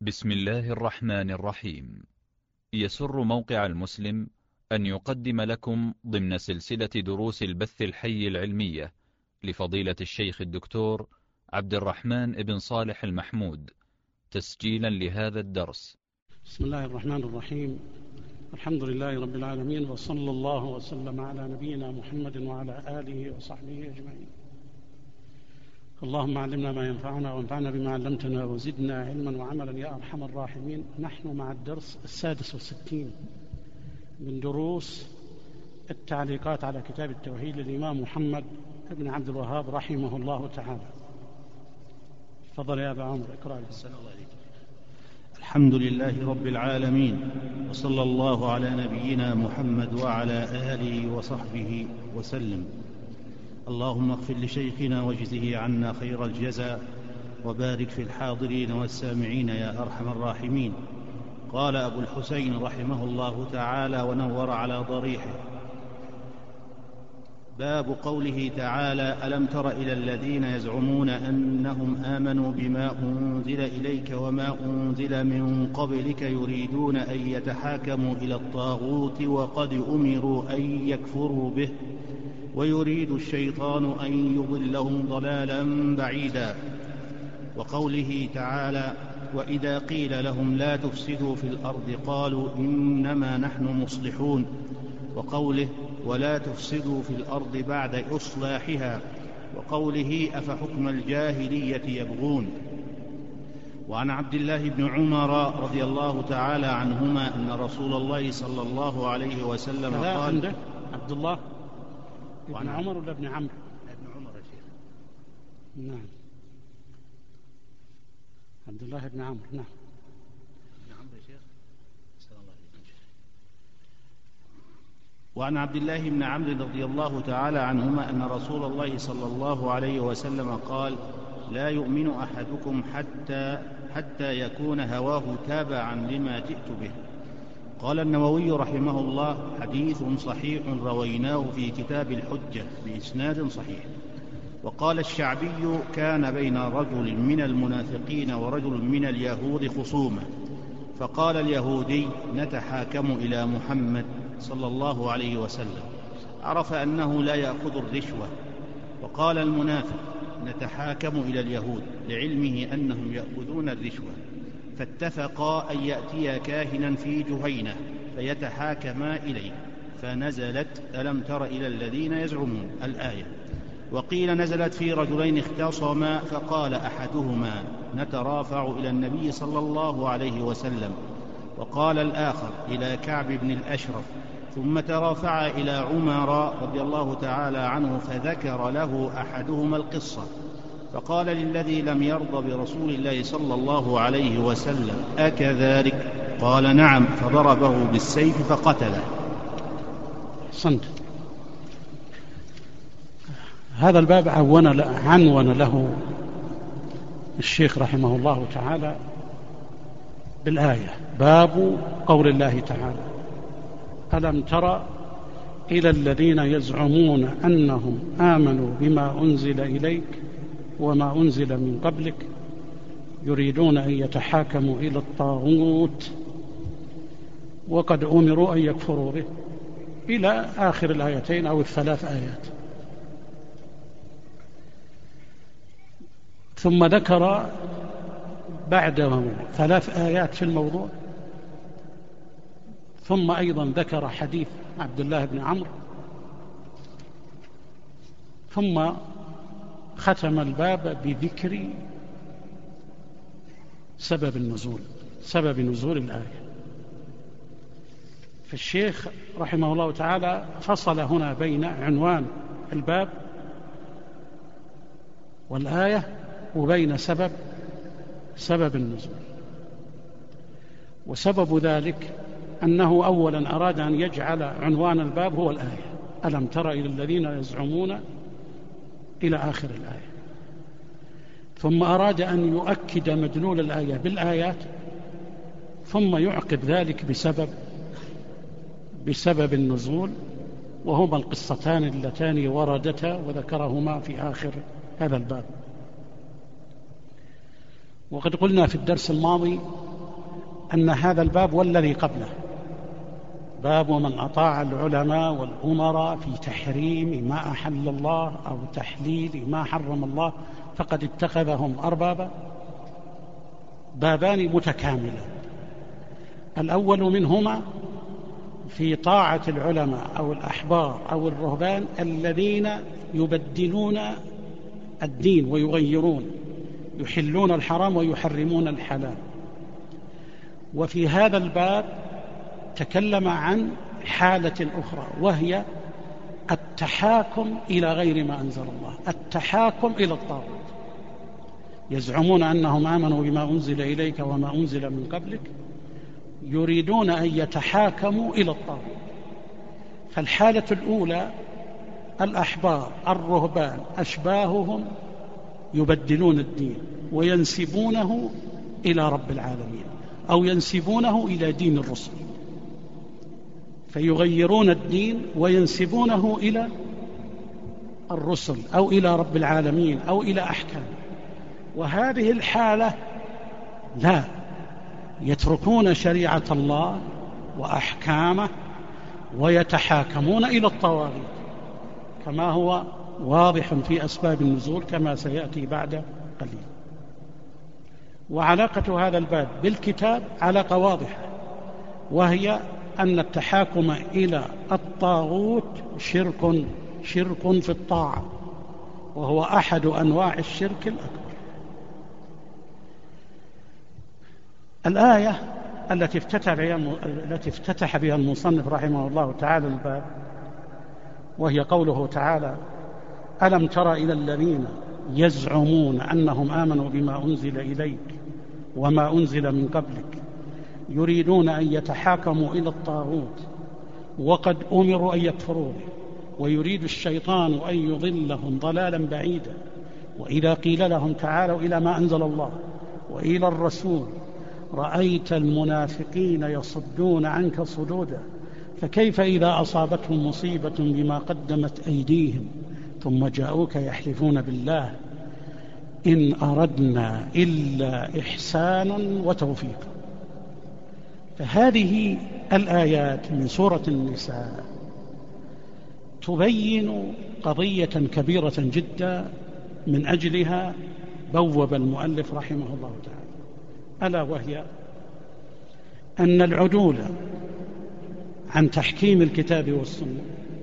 بسم الله الرحمن الرحيم. يسر موقع المسلم أن يقدم لكم ضمن سلسلة دروس البث الحي العلمية لفضيلة الشيخ الدكتور عبد الرحمن بن صالح المحمود تسجيلا لهذا الدرس. بسم الله الرحمن الرحيم. الحمد لله رب العالمين، وصلى الله وسلم على نبينا محمد وعلى آله وصحبه أجمعين. اللهم علمنا ما ينفعنا وانفعنا بما علمتنا وزدنا علما وعملا يا أرحم الراحمين. نحن مع الدرس 66 من دروس التعليقات على كتاب التوحيد للإمام محمد بن عبد الوهاب رحمه الله تعالى. تفضل يا أبا عمرو اقرأ. الحمد لله رب العالمين، وصلى الله على نبينا محمد وعلى آله وصحبه وسلم. اللهم اغفر لشيخنا واجزه عنا خير الجزاء، وبارك في الحاضرين والسامعين يا أرحم الراحمين. قال أبو الحسين رحمه الله تعالى ونور على ضريحه: باب قوله تعالى: ألم تر إلى الذين يزعمون أنهم آمنوا بما أنزل إليك وما أنزل من قبلك يريدون أن يتحاكموا إلى الطاغوت وقد أمروا أن يكفروا به ويريد الشيطان أن يضلهم ضلالا بعيدا. وقوله تعالى: وإذا قيل لهم لا تفسدوا في الأرض قالوا إنما نحن مصلحون. وقوله: ولا تفسدوا في الأرض بعد إصلاحها. وقوله: أفحكم الجاهلية يبغون. وعن عبد الله بن عمر رضي الله تعالى عنهما أن رسول الله صلى الله عليه وسلم قال: عبد الله ابن عمر ولا ابن عمرو؟ ابن عمر يا شيخ. نعم، عبد الله بن عمرو. نعم، ابن عمرو يا شيخ. صلى الله عليه وسلم. وعن عبد الله بن عمرو رضي الله تعالى عنهما أن رسول الله صلى الله عليه وسلم قال: لا يؤمن أحدكم حتى يكون هواه تابعا لما جئت به. قال النووي رحمه الله: حديث صحيح رويناه في كتاب الحجة بإسناد صحيح. وقال الشعبي: كان بين رجل من المنافقين ورجل من اليهود خصومة، فقال اليهودي: نتحاكم إلى محمد صلى الله عليه وسلم. عرف أنه لا يأخذ الرشوة. وقال المنافق: نتحاكم إلى اليهود، لعلمه أنهم يأخذون الرشوة. فاتفقا أن يأتيا كاهنا في جهينة فيتحاكما إليه، فنزلت: ألم تر إلى الذين يزعمون الآية. وقيل نزلت في رجلين اختصما، فقال أحدهما: نترافع إلى النبي صلى الله عليه وسلم، وقال الآخر إلى كعب بن الأشرف، ثم ترافع إلى عمر رضي الله تعالى عنه، فذكر له أحدهما القصة، فقال للذي لم يرضى برسول الله صلى الله عليه وسلم: أكذلك؟ قال: نعم. فضربه بالسيف فقتله. صنت. هذا الباب عنون له الشيخ رحمه الله تعالى بالآية: باب قول الله تعالى: ألم تر إلى الذين يزعمون أنهم آمنوا بما أنزل إليك وما أنزل من قبلك يريدون أن يتحاكموا إلى الطاغوت وقد أمروا أن يكفروا به، إلى آخر الآيتين أو الثلاث آيات. ثم ذكر بعده 3 آيات في الموضوع، ثم أيضا ذكر حديث عبد الله بن عمرو، ثم ختم الباب بذكر سبب نزول الآية. فالشيخ رحمه الله تعالى فصل هنا بين عنوان الباب والآية وبين سبب النزول. وسبب ذلك أنه أولا أراد أن يجعل عنوان الباب هو الآية: ألم تر إلى الذين يزعمون، إلى آخر الآية. ثم أراد أن يؤكد مدلول الآية بالآيات، ثم يعقب ذلك بسبب النزول، وهما القصتان اللتان وردتا وذكرهما في آخر هذا الباب. وقد قلنا في الدرس الماضي أن هذا الباب والذي قبله باب من أطاع العلماء والأمراء في تحريم ما أحل الله أو تحليل ما حرم الله فقد اتخذهم أربابا، بابان متكاملان. الأول منهما في طاعة العلماء أو الأحبار أو الرهبان الذين يبدلون الدين ويغيرون، يحلون الحرام ويحرمون الحلال. وفي هذا الباب تكلم عن حالة أخرى وهي التحاكم إلى غير ما أنزل الله، التحاكم إلى الطاغوت. يزعمون أنهم آمنوا بما أنزل إليك وما أنزل من قبلك، يريدون أن يتحاكموا إلى الطاغوت. فالحالة الأولى الأحبار الرهبان أشباههم يبدلون الدين وينسبونه إلى رب العالمين أو ينسبونه إلى دين الرسل، فيغيرون الدين وينسبونه إلى الرسل أو إلى رب العالمين أو إلى أحكام. وهذه الحالة لا، يتركون شريعة الله وأحكامه ويتحاكمون إلى الطواغيت كما هو واضح في أسباب النزول كما سيأتي بعد قليل. وعلاقة هذا الباب بالكتاب علاقة واضحة، وهي أن التحاكم إلى الطاغوت شرك في الطاعة، وهو أحد أنواع الشرك الأكبر. الآية التي افتتح بها المصنف رحمه الله تعالى الباب، وهي قوله تعالى: ألم تر إلى الذين يزعمون أنهم آمنوا بما أنزل إليك وما أنزل من قبلك يريدون أن يتحاكموا إلى الطاغوت وقد أمروا أن يكفروا به ويريد الشيطان أن يضلهم ضلالا بعيدا وإذا قيل لهم تعالوا إلى ما أنزل الله وإلى الرسول رأيت المنافقين يصدون عنك صدودا فكيف إذا أصابتهم مصيبة بما قدمت أيديهم ثم جاءوك يحلفون بالله إن أردنا إلا إحسانا وتوفيقا. فهذه الآيات من سورة النساء تبين قضية كبيرة جدا من أجلها بوب المؤلف رحمه الله تعالى، ألا وهي أن العدول عن تحكيم الكتاب والسنة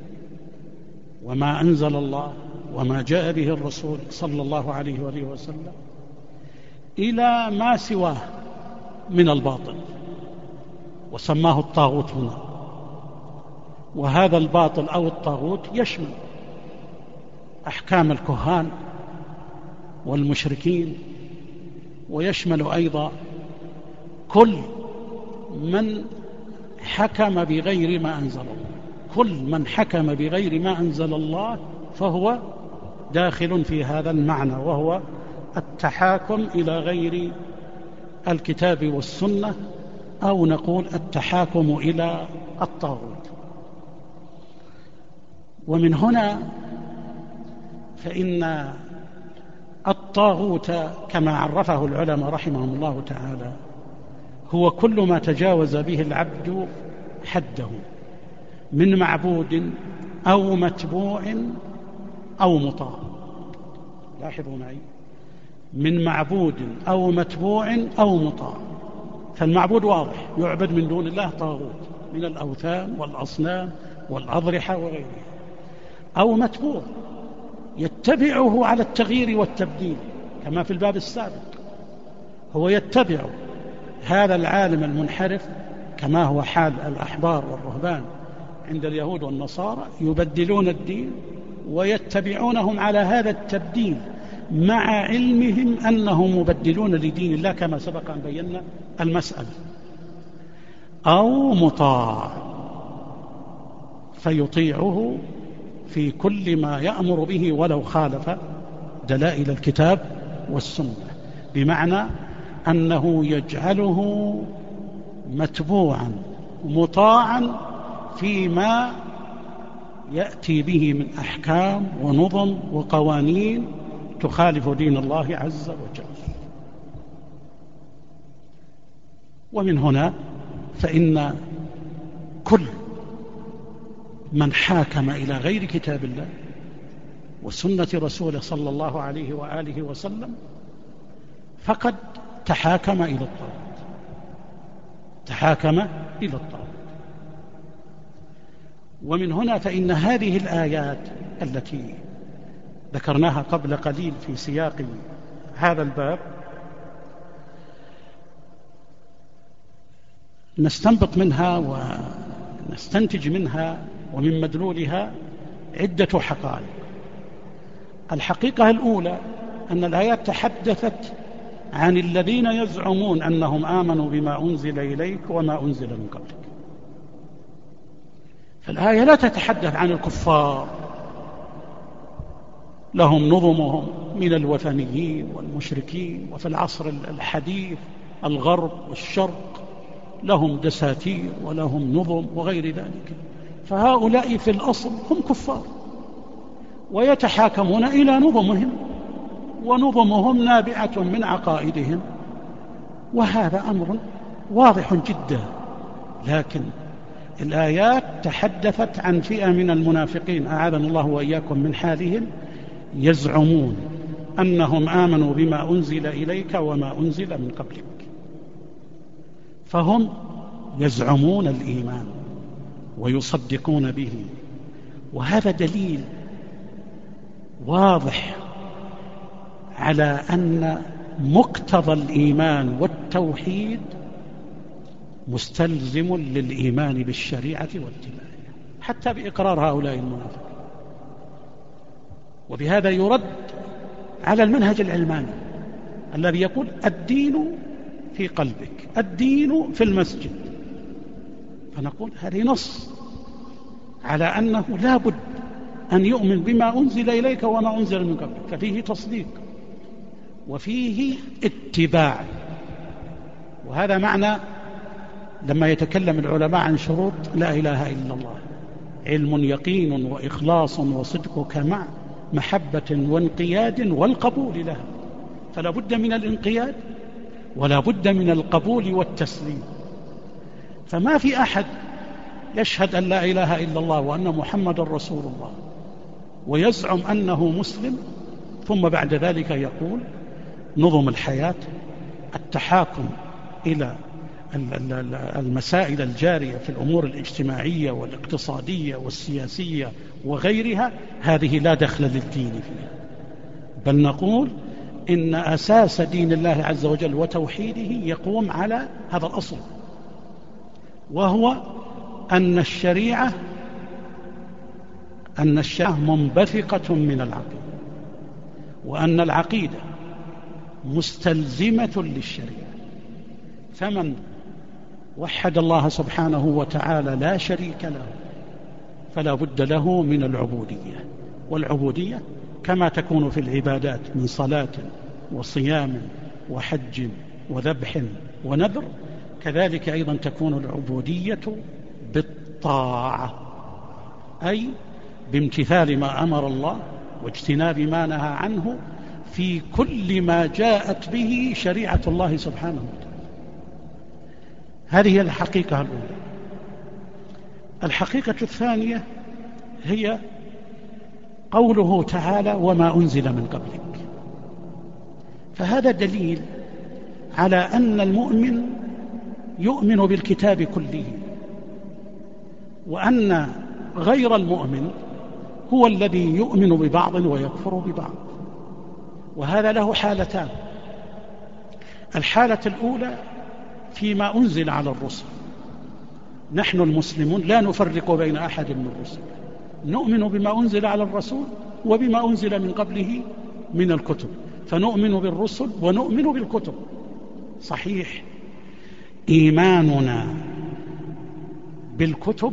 وما أنزل الله وما جاء به الرسول صلى الله عليه وآله وسلم إلى ما سواه من الباطل، وسماه الطاغوت هنا. وهذا الباطل أو الطاغوت يشمل أحكام الكهان والمشركين، ويشمل أيضا كل من حكم بغير ما أنزل الله. كل من حكم بغير ما أنزل الله فهو داخل في هذا المعنى، وهو التحاكم إلى غير الكتاب والسنة، أو نقول التحاكم إلى الطاغوت. ومن هنا فإن الطاغوت كما عرفه العلماء رحمهم الله تعالى هو كل ما تجاوز به العبد حده من معبود أو متبوع أو مطاع. لاحظوا معي، من معبود أو متبوع أو مطاع. فالمعبود واضح، يعبد من دون الله طاغوت من الأوثان والأصنام والأضرحة وغيرها، أو متبوع يتبعه على التغيير والتبديل كما في الباب السابق، هو يتبع هذا العالم المنحرف كما هو حال الأحبار والرهبان عند اليهود والنصارى، يبدلون الدين ويتبعونهم على هذا التبديل مع علمهم أنهم مبدلون لدين الله كما سبق أن بينا المسألة، أو مطاع فيطيعه في كل ما يأمر به ولو خالف دلائل الكتاب والسنة، بمعنى أنه يجعله متبوعا مطاعا فيما يأتي به من أحكام ونظم وقوانين تخالف دين الله عز وجل. ومن هنا فإن كل من حاكم إلى غير كتاب الله وسنة رسوله صلى الله عليه وآله وسلم فقد تحاكم إلى الطاغوت، تحاكم إلى الطاغوت. ومن هنا فإن هذه الآيات التي ذكرناها قبل قليل في سياق هذا الباب نستنبط منها ونستنتج منها ومن مدلولها عدة حقائق. الحقيقة الأولى أن الآيات تحدثت عن الذين يزعمون أنهم آمنوا بما أنزل إليك وما أنزل من قبلك، فالآية لا تتحدث عن الكفار لهم نظمهم من الوثنيين والمشركين، وفي العصر الحديث الغرب والشرق لهم دساتير ولهم نظم وغير ذلك، فهؤلاء في الأصل هم كفار ويتحاكمون إلى نظمهم، ونظمهم نابعة من عقائدهم، وهذا أمر واضح جدا. لكن الآيات تحدثت عن فئة من المنافقين أعاذنا الله وإياكم من حالهم، يزعمون أنهم آمنوا بما أنزل إليك وما أنزل من قبلك، فهم يزعمون الإيمان ويصدقون به، وهذا دليل واضح على أن مقتضى الإيمان والتوحيد مستلزم للإيمان بالشريعة واتباعها حتى بإقرار هؤلاء المنافقين. وبهذا يرد على المنهج العلماني الذي يقول الدين في قلبك، الدين في المسجد، فنقول هذه نص على أنه لا بد أن يؤمن بما أنزل إليك وما أنزل من قبلك، ففيه تصديق وفيه اتباع. وهذا معنى لما يتكلم العلماء عن شروط لا إله إلا الله: علم يقين وإخلاص وصدقك مع محبة وانقياد والقبول لها، فلا بد من الانقياد ولا بد من القبول والتسليم. فما في أحد يشهد أن لا إله إلا الله وأن محمد رسول الله ويزعم أنه مسلم ثم بعد ذلك يقول نظم الحياة، التحاكم إلى المسائل الجارية في الأمور الاجتماعية والاقتصادية والسياسية وغيرها، هذه لا دخل للدين فيها، بل نقول إن أساس دين الله عز وجل وتوحيده يقوم على هذا الأصل، وهو أن الشريعة منبثقة من العقيدة، وأن العقيدة مستلزمة للشريعة. فمن وحد الله سبحانه وتعالى لا شريك له فلا بد له من العبودية، والعبودية كما تكون في العبادات من صلاة وصيام وحج وذبح ونذر، كذلك أيضا تكون العبودية بالطاعة، أي بامتثال ما أمر الله واجتناب ما نهى عنه في كل ما جاءت به شريعة الله سبحانه وتعالى. هذه هي الحقيقة الأولى. الحقيقة الثانية هي قوله تعالى وما أنزل من قبلك، فهذا دليل على أن المؤمن يؤمن بالكتاب كله، وأن غير المؤمن هو الذي يؤمن ببعض ويكفر ببعض، وهذا له حالتان: الحالة الأولى فيما أنزل على الرسل، نحن المسلمون لا نفرق بين أحد من الرسل، نؤمن بما أنزل على الرسول وبما أنزل من قبله من الكتب، فنؤمن بالرسل ونؤمن بالكتب. صحيح إيماننا بالكتب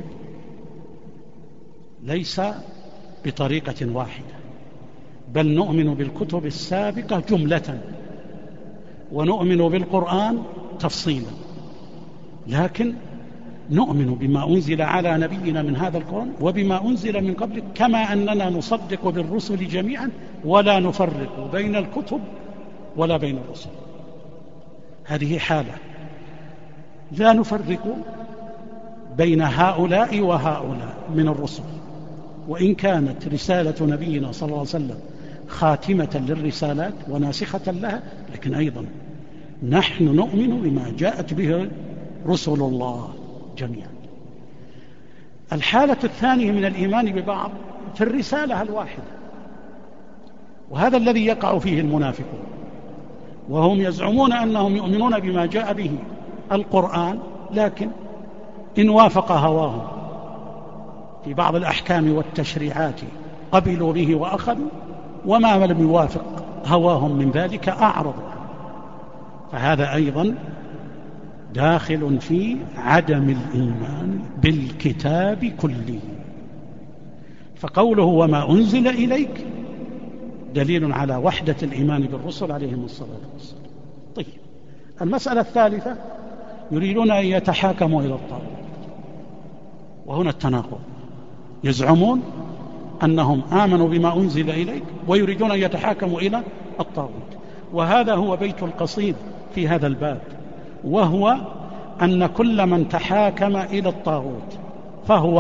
ليس بطريقة واحدة، بل نؤمن بالكتب السابقة جملة ونؤمن بالقرآن تفصيلا، لكن نؤمن بما أنزل على نبينا من هذا القرآن وبما أنزل من قبله، كما أننا نصدق بالرسل جميعا ولا نفرق بين الكتب ولا بين الرسل. هذه حالة. لا نفرق بين هؤلاء وهؤلاء من الرسل، وإن كانت رسالة نبينا صلى الله عليه وسلم خاتمة للرسالات وناسخة لها، لكن أيضا نحن نؤمن بما جاءت به رسل الله جميعا. الحالة الثانية من الإيمان ببعض في الرسالة الواحدة، وهذا الذي يقع فيه المنافقون، وهم يزعمون أنهم يؤمنون بما جاء به القرآن، لكن إن وافق هواهم في بعض الأحكام والتشريعات قبلوا به وأخذوا، وما لم يوافق هواهم من ذلك أعرضوا عنه. فهذا أيضا داخل في عدم الإيمان بالكتاب كله. فقوله وما أنزل إليك دليل على وحدة الإيمان بالرسل عليهم الصلاة والسلام. طيب، المسألة الثالثة، يريدون أن يتحاكموا إلى الطاغوت، وهنا التناقض. يزعمون أنهم آمنوا بما أنزل إليك ويريدون أن يتحاكموا إلى الطاغوت، وهذا هو بيت القصيد في هذا الباب، وهو أن كل من تحاكم إلى الطاغوت فهو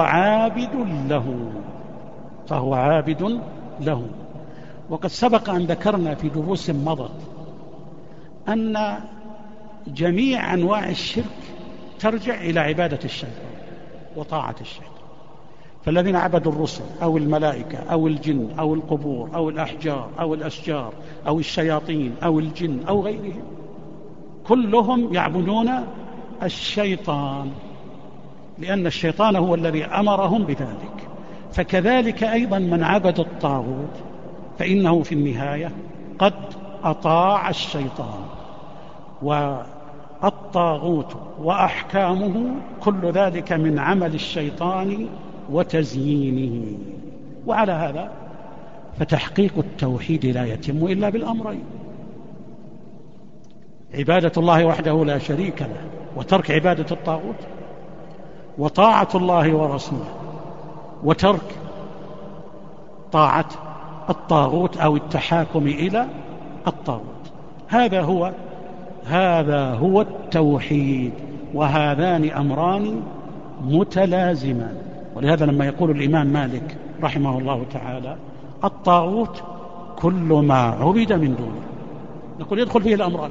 عابد له. وقد سبق أن ذكرنا في دروس مضت أن جميع أنواع الشرك ترجع إلى عبادة الشيطان وطاعة الشيطان. فالذين عبدوا الرسل أو الملائكة أو الجن أو القبور أو الأحجار أو الأشجار أو الشياطين أو الجن أو غيرهم، كلهم يعبدون الشيطان، لأن الشيطان هو الذي أمرهم بذلك. فكذلك أيضا من عبد الطاغوت فإنه في النهاية قد أطاع الشيطان، والطاغوت وأحكامه كل ذلك من عمل الشيطان وتزيينه. وعلى هذا فتحقيق التوحيد لا يتم إلا بالأمرين: عبادة الله وحده لا شريك له وترك عبادة الطاغوت، وطاعة الله ورسوله وترك طاعة الطاغوت أو التحاكم إلى الطاغوت. هذا هو التوحيد، وهذان أمران متلازمان. ولهذا لما يقول الإمام مالك رحمه الله تعالى الطاغوت كل ما عبد من دونه، نقول يدخل فيه الأمران: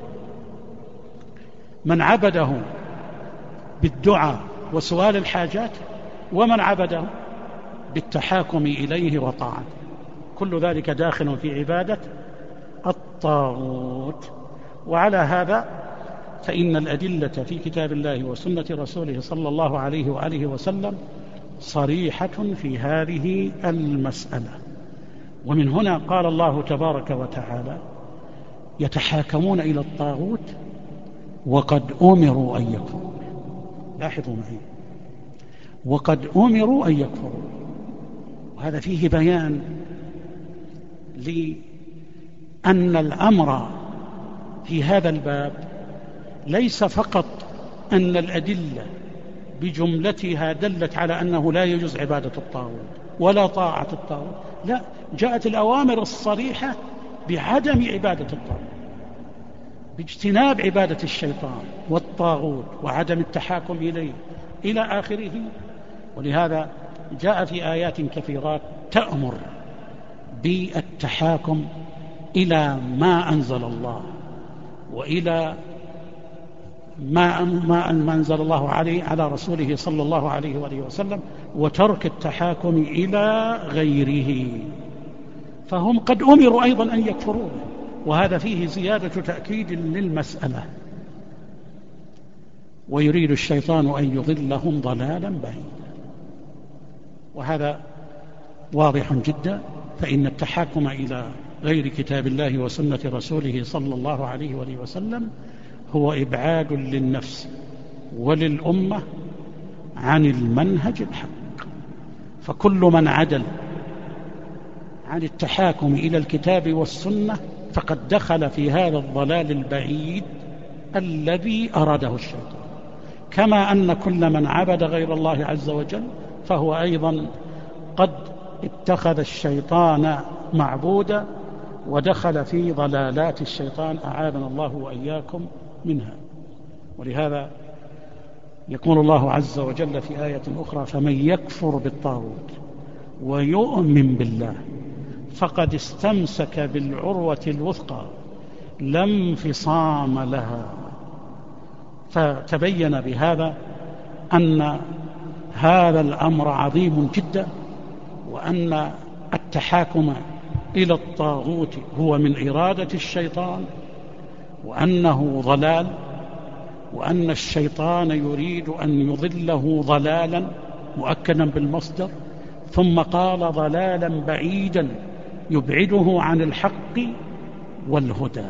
من عبده بالدعاء وسؤال الحاجات، ومن عبده بالتحاكم إليه وطاعته، كل ذلك داخل في عبادة الطاغوت. وعلى هذا فإن الأدلة في كتاب الله وسنة رسوله صلى الله عليه وآله وسلم صريحة في هذه المسألة. ومن هنا قال الله تبارك وتعالى: يتحاكمون إلى الطاغوت وقد أمروا أن يكفروا. لاحظوا معي: وقد أمروا أن يكفروا. وهذا فيه بيان لأن الأمر في هذا الباب ليس فقط أن الأدلة بجملتها دلت على أنه لا يجوز عبادة الطاغوت ولا طاعة الطاغوت، لا، جاءت الأوامر الصريحة بعدم عبادة الطاغوت، باجتناب عبادة الشيطان والطاغوت وعدم التحاكم إليه إلى آخره. ولهذا جاء في آيات كثيرات تأمر بالتحاكم إلى ما أنزل الله وإلى ما أنزل الله على رسوله صلى الله عليه وآله وسلم، وترك التحاكم إلى غيره. فهم قد أمروا أيضا أن يكفروا، وهذا فيه زيادة تأكيد للمسألة. ويريد الشيطان أن يضلهم ضلالا بعيدا، وهذا واضح جدا. فإن التحاكم إلى غير كتاب الله وسنة رسوله صلى الله عليه وآله وسلم هو إبعاد للنفس وللأمة عن المنهج الحق. فكل من عدل عن التحاكم إلى الكتاب والسنة فقد دخل في هذا الضلال البعيد الذي أراده الشيطان. كما أن كل من عبد غير الله عز وجل فهو أيضا قد اتخذ الشيطان معبودا ودخل في ضلالات الشيطان، أعاذنا الله وإياكم منها. ولهذا يقول الله عز وجل في آية أخرى: فمن يكفر بالطاغوت ويؤمن بالله فقد استمسك بالعروة الوثقى لا انفصام لها. فتبين بهذا أن هذا الأمر عظيم جدا، وأن التحاكم إلى الطاغوت هو من إرادة الشيطان، وأنه ضلال، وأن الشيطان يريد أن يضله ضلالا مؤكدا بالمصدر، ثم قال ضلالا بعيدا يبعده عن الحق والهدى.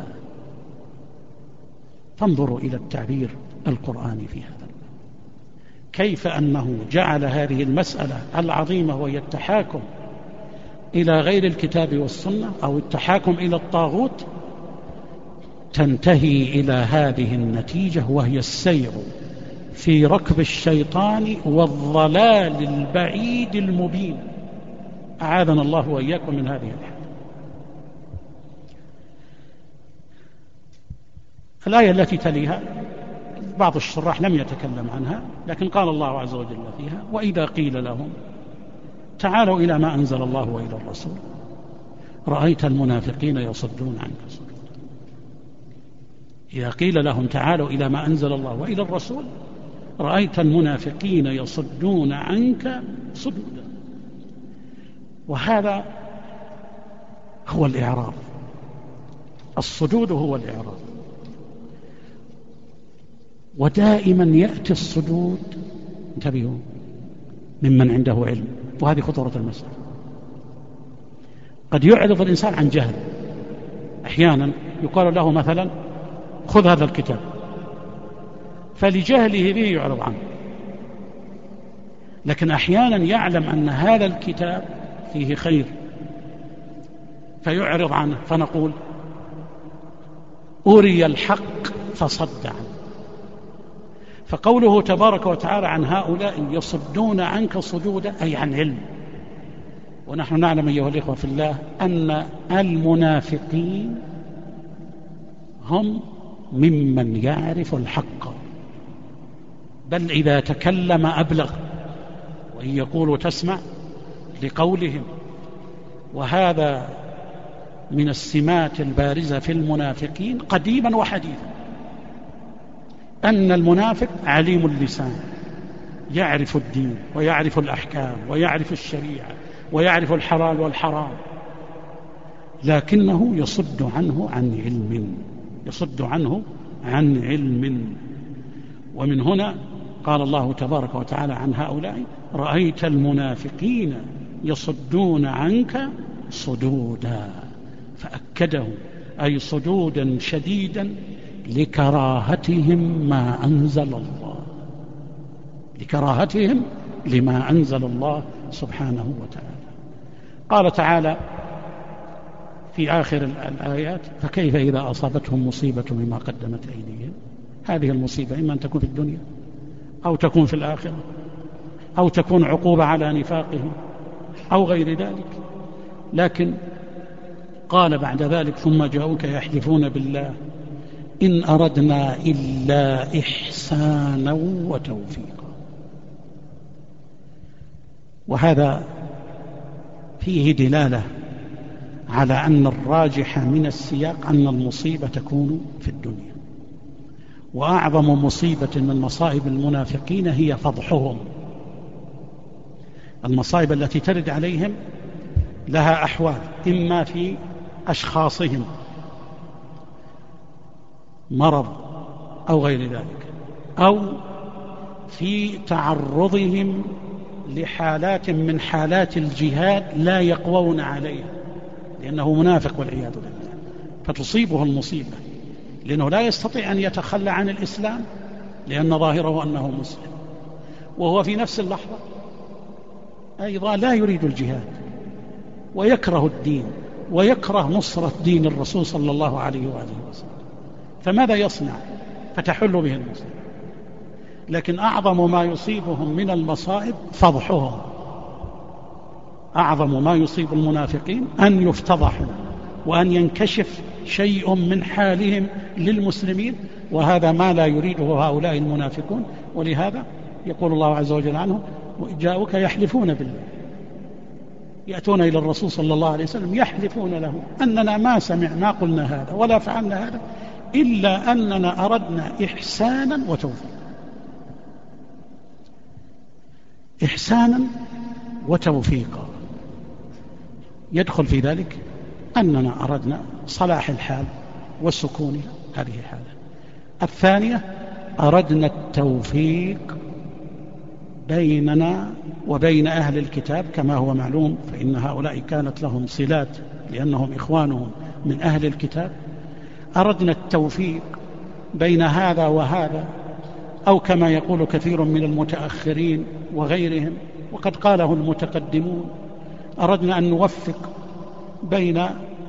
فانظروا إلى التعبير القرآني في هذا، كيف أنه جعل هذه المسألة العظيمة وهي التحاكم إلى غير الكتاب والسنة أو التحاكم إلى الطاغوت تنتهي إلى هذه النتيجة، وهي السير في ركب الشيطان والضلال البعيد المبين. أعاذنا الله وإياكم من هذه الحالة. الآية التي تليها بعض الشراح لم يتكلم عنها، لكن قال الله عز وجل فيها: وإذا قيل لهم تعالوا إلى ما أنزل الله وإلى الرسول رأيت المنافقين يصدون عنك صدودا. إذا قيل لهم تعالوا إلى ما أنزل الله وإلى الرسول رأيت المنافقين يصدون عنك صدودا. وهذا هو الإعراض، الصدود هو الإعراض. ودائما يأتي الصدود، انتبهوا، ممن عنده علم، وهذه خطورة المسألة. قد يعرض الإنسان عن جهل، أحيانا يقال له مثلا خذ هذا الكتاب، فلجهله به يعرض عنه. لكن أحيانا يعلم أن هذا الكتاب فيه خير فيعرض عنه، فنقول أري الحق فصد عنه. فقوله تبارك وتعالى عن هؤلاء يصدون عنك صدودا أي عن علم. ونحن نعلم أيها الإخوة في الله أن المنافقين هم ممن يعرف الحق، بل إذا تكلم أبلغ، وإن يقولوا تسمع لقولهم. وهذا من السمات البارزة في المنافقين قديما وحديثا، أن المنافق عليم اللسان، يعرف الدين ويعرف الأحكام ويعرف الشريعة ويعرف الحلال والحرام، لكنه يصد عنه عن علم، يصد عنه عن علم. ومن هنا قال الله تبارك وتعالى عن هؤلاء رأيت المنافقين يصدون عنك صدودا، فأكده أي صدودا شديدا لكراهتهم ما أنزل الله، لكراهتهم لما أنزل الله سبحانه وتعالى. قال تعالى في آخر الآيات فكيف إذا أصابتهم مصيبة بما قدمت أيديهم. هذه المصيبة إما أن تكون في الدنيا أو تكون في الآخرة أو تكون عقوبة على نفاقهم أو غير ذلك. لكن قال بعد ذلك ثم جاءوك يحلفون بالله إن أردنا إلا إحسانا وتوفيقا. وهذا فيه دلالة على أن الراجح من السياق أن المصيبة تكون في الدنيا. وأعظم مصيبة من مصائب المنافقين هي فضحهم. المصائب التي ترد عليهم لها أحوال، إما في أشخاصهم مرض أو غير ذلك، أو في تعرضهم لحالات من حالات الجهاد لا يقوون عليها لأنه منافق والعياذ بالله، فتصيبه المصيبة لأنه لا يستطيع أن يتخلى عن الإسلام لأن ظاهره أنه مسلم، وهو في نفس اللحظة أيضا لا يريد الجهاد ويكره الدين ويكره نصرة دين الرسول صلى الله عليه وآله وسلم، فماذا يصنع؟ فتحل به المصيبة. لكن أعظم ما يصيبهم من المصائب فضحهم. أعظم ما يصيب المنافقين أن يفتضحوا وأن ينكشف شيء من حالهم للمسلمين وهذا ما لا يريده هؤلاء المنافقون. ولهذا يقول الله عز وجل عنه: جاءوك يحلفون بالله، يأتون إلى الرسول صلى الله عليه وسلم يحلفون له أننا ما سمعنا قلنا هذا ولا فعلنا هذا إلا أننا أردنا إحسانا وتوفيقا. إحسانا وتوفيقا يدخل في ذلك أننا أردنا صلاح الحال وسكونها، هذه حالة. الثانية أردنا التوفيق بيننا وبين أهل الكتاب كما هو معلوم، فإن هؤلاء كانت لهم صلات لأنهم إخوانهم من أهل الكتاب. أردنا التوفيق بين هذا وهذا، أو كما يقول كثير من المتأخرين وغيرهم وقد قاله المتقدمون: أردنا أن نوفق بين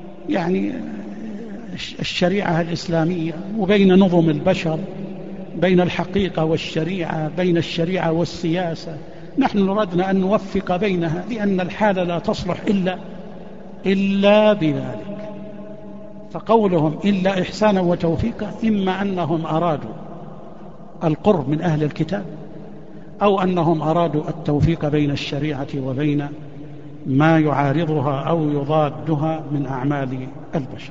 الشريعة الإسلامية وبين نظم البشر، بين الحقيقة والشريعة، بين الشريعة والسياسة. نحن أردنا أن نوفق بينها لأن الحالة لا تصلح إلا بذلك. فقولهم إلا إحسانا وتوفيقا إما أنهم أرادوا القرب من أهل الكتاب، أو أنهم أرادوا التوفيق بين الشريعة وبين ما يعارضها أو يضادها من أعمال البشر.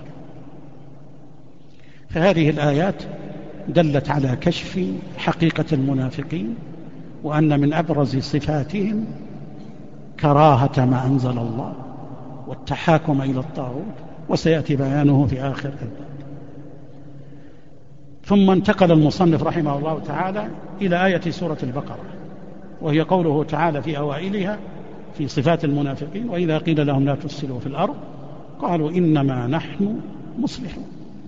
فهذه الآيات دلت على كشف حقيقة المنافقين، وأن من أبرز صفاتهم كراهة ما أنزل الله والتحاكم إلى الطاغوت، وسيأتي بيانه في آخر الباب. ثم انتقل المصنف رحمه الله تعالى إلى آية سورة البقرة، وهي قوله تعالى في أوائلها في صفات المنافقين: وإذا قيل لهم لا تفسدوا في الأرض قالوا إنما نحن مصلحون.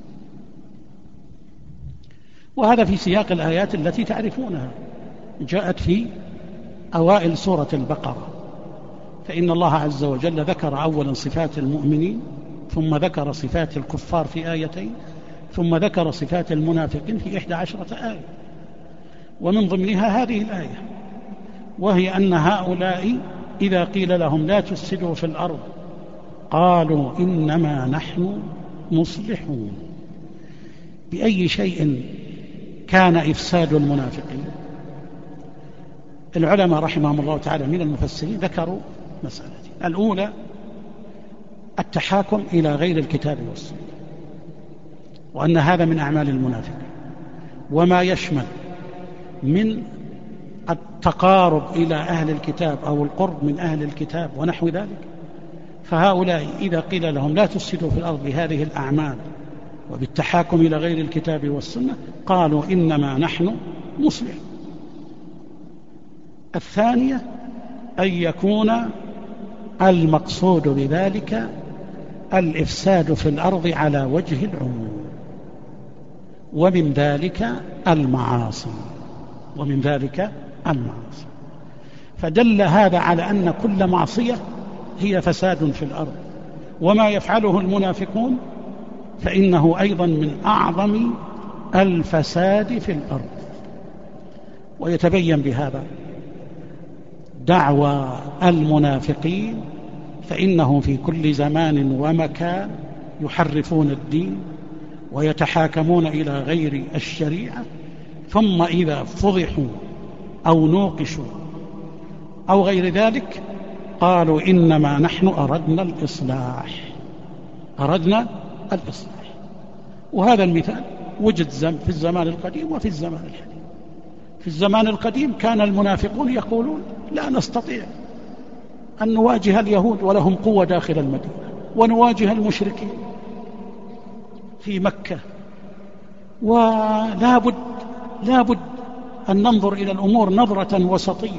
وهذا في سياق الآيات التي تعرفونها، جاءت في أوائل سورة البقرة. فإن الله عز وجل ذكر أولا صفات المؤمنين، ثم ذكر صفات الكفار في آيتين، ثم ذكر صفات المنافقين في 11 آية، ومن ضمنها هذه الآية، وهي أن هؤلاء إذا قيل لهم لا تفسدوا في الأرض قالوا إنما نحن مصلحون. بأي شيء كان إفساد المنافقين؟ العلماء رحمهم الله تعالى من المفسرين ذكروا مسألتين: الأولى التحاكم إلى غير الكتاب والسنة، وأن هذا من أعمال المنافق، وما يشمل من التقارب إلى أهل الكتاب أو القرب من أهل الكتاب ونحو ذلك. فهؤلاء إذا قيل لهم لا تفسدوا في الأرض بهذه الأعمال وبالتحاكم إلى غير الكتاب والسنة قالوا إنما نحن مصلحون. الثانية أن يكون المقصود بذلك الإفساد في الأرض على وجه العموم، ومن ذلك المعاصي، فدل هذا على أن كل معصية هي فساد في الأرض، وما يفعله المنافقون فإنه أيضا من أعظم الفساد في الأرض. ويتبين بهذا دعوى المنافقين، فإنه في كل زمان ومكان يحرفون الدين ويتحاكمون إلى غير الشريعة، ثم إذا فضحوا أو نوقشوا أو غير ذلك قالوا إنما نحن أردنا الإصلاح. وهذا المثال وجد في الزمان القديم وفي الزمان الحديث. في الزمان القديم كان المنافقون يقولون لا نستطيع أن نواجه اليهود ولهم قوة داخل المدينة، ونواجه المشركين في مكة، ولا بد أن ننظر إلى الأمور نظرة وسطية.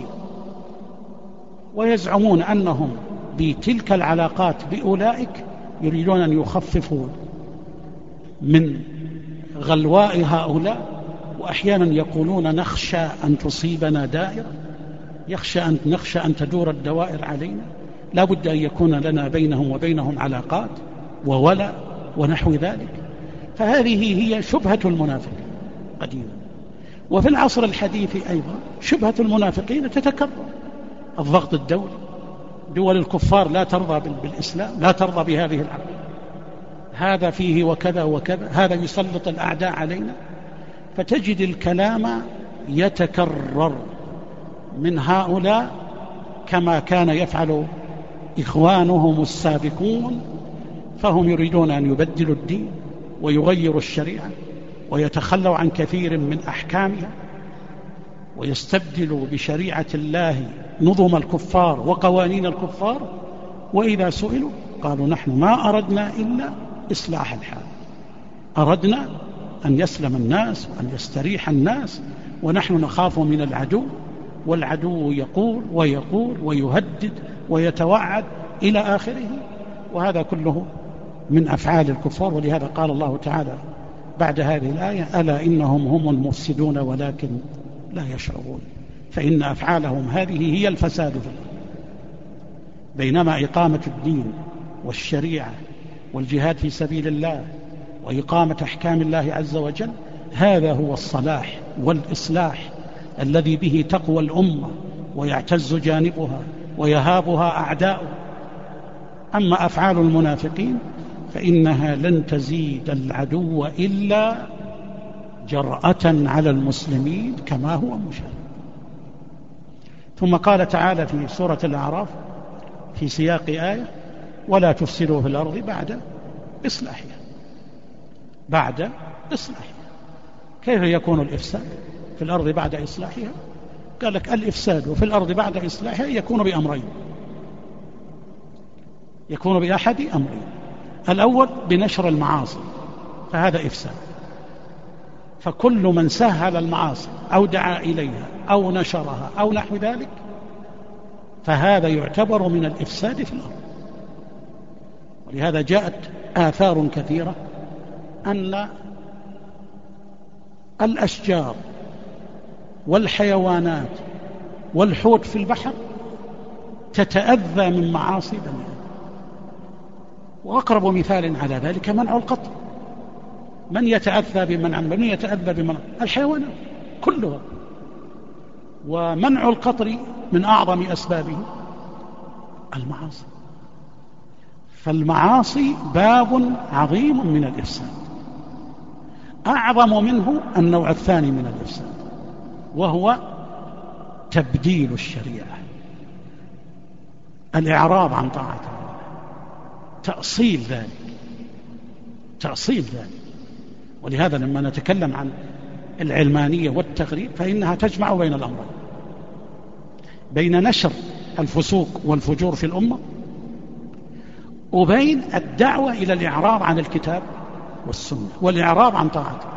ويزعمون أنهم بتلك العلاقات بأولئك يريدون أن يخففوا من غلواء هؤلاء، وأحيانا يقولون نخشى أن تصيبنا دائرة، نخشى أن تدور الدوائر علينا، لا بد أن يكون لنا بينهم وبينهم علاقات وولاء ونحو ذلك. فهذه هي شبهة المنافقين قديما. وفي العصر الحديث أيضا شبهة المنافقين تتكرر: الضغط الدولي، دول الكفار لا ترضى بالإسلام، لا ترضى بهذه العقيدة، هذا فيه وكذا وكذا، هذا يسلط الأعداء علينا. فتجد الكلام يتكرر من هؤلاء كما كان يفعل إخوانهم السابقون، فهم يريدون أن يبدلوا الدين ويغيروا الشريعة ويتخلوا عن كثير من أحكامها ويستبدلوا بشريعة الله نظم الكفار وقوانين الكفار، وإذا سئلوا قالوا نحن ما أردنا إلا إصلاح الحال، أردنا أن يسلم الناس وأن يستريح الناس، ونحن نخاف من العدو، والعدو يقول ويقول ويهدد ويتوعد إلى آخره، وهذا كله من أفعال الكفار. ولهذا قال الله تعالى بعد هذه الآية: ألا إنهم هم المفسدون ولكن لا يشعرون. فإن أفعالهم هذه هي الفساد في الأرض، بينما إقامة الدين والشريعة والجهاد في سبيل الله وإقامة أحكام الله عز وجل هذا هو الصلاح والإصلاح الذي به تقوى الأمة ويعتز جانبها ويهابها أعداؤها. أما أفعال المنافقين فإنها لن تزيد العدو إلا جرأة على المسلمين كما هو مشاهد. ثم قال تعالى في سورة الأعراف في سياق آية: ولا تفسدوا في الأرض بعد إصلاحها. بعد إصلاحها، كيف يكون الإفساد في الأرض بعد إصلاحها؟ قال لك الإفساد في الأرض بعد إصلاحها يكون بأمرين، يكون بأحد أمرين. الأول بنشر المعاصي، فهذا إفساد، فكل من سهل المعاصي أو دعا إليها أو نشرها أو نحو ذلك فهذا يعتبر من الإفساد في الأرض. ولهذا جاءت آثار كثيرة أن الأشجار والحيوانات والحوت في البحر تتأذى من معاصي بني آدم. وأقرب مثال على ذلك منع القطر. من يتأذى بمنع؟ من يتأذى بمنع؟ الحيوانات كلها. ومنع القطر من أعظم أسبابه المعاصي. فالمعاصي باب عظيم من الإفساد، أعظم منه النوع الثاني من الإفساد، وهو تبديل الشريعة، الإعراض عن طاعة الله، تأصيل ذلك. ولهذا لما نتكلم عن العلمانية والتغريب فإنها تجمع بين الأمرين، بين نشر الفسوق والفجور في الأمة وبين الدعوة إلى الإعراض عن الكتاب والسنة والإعراض عن طاعته.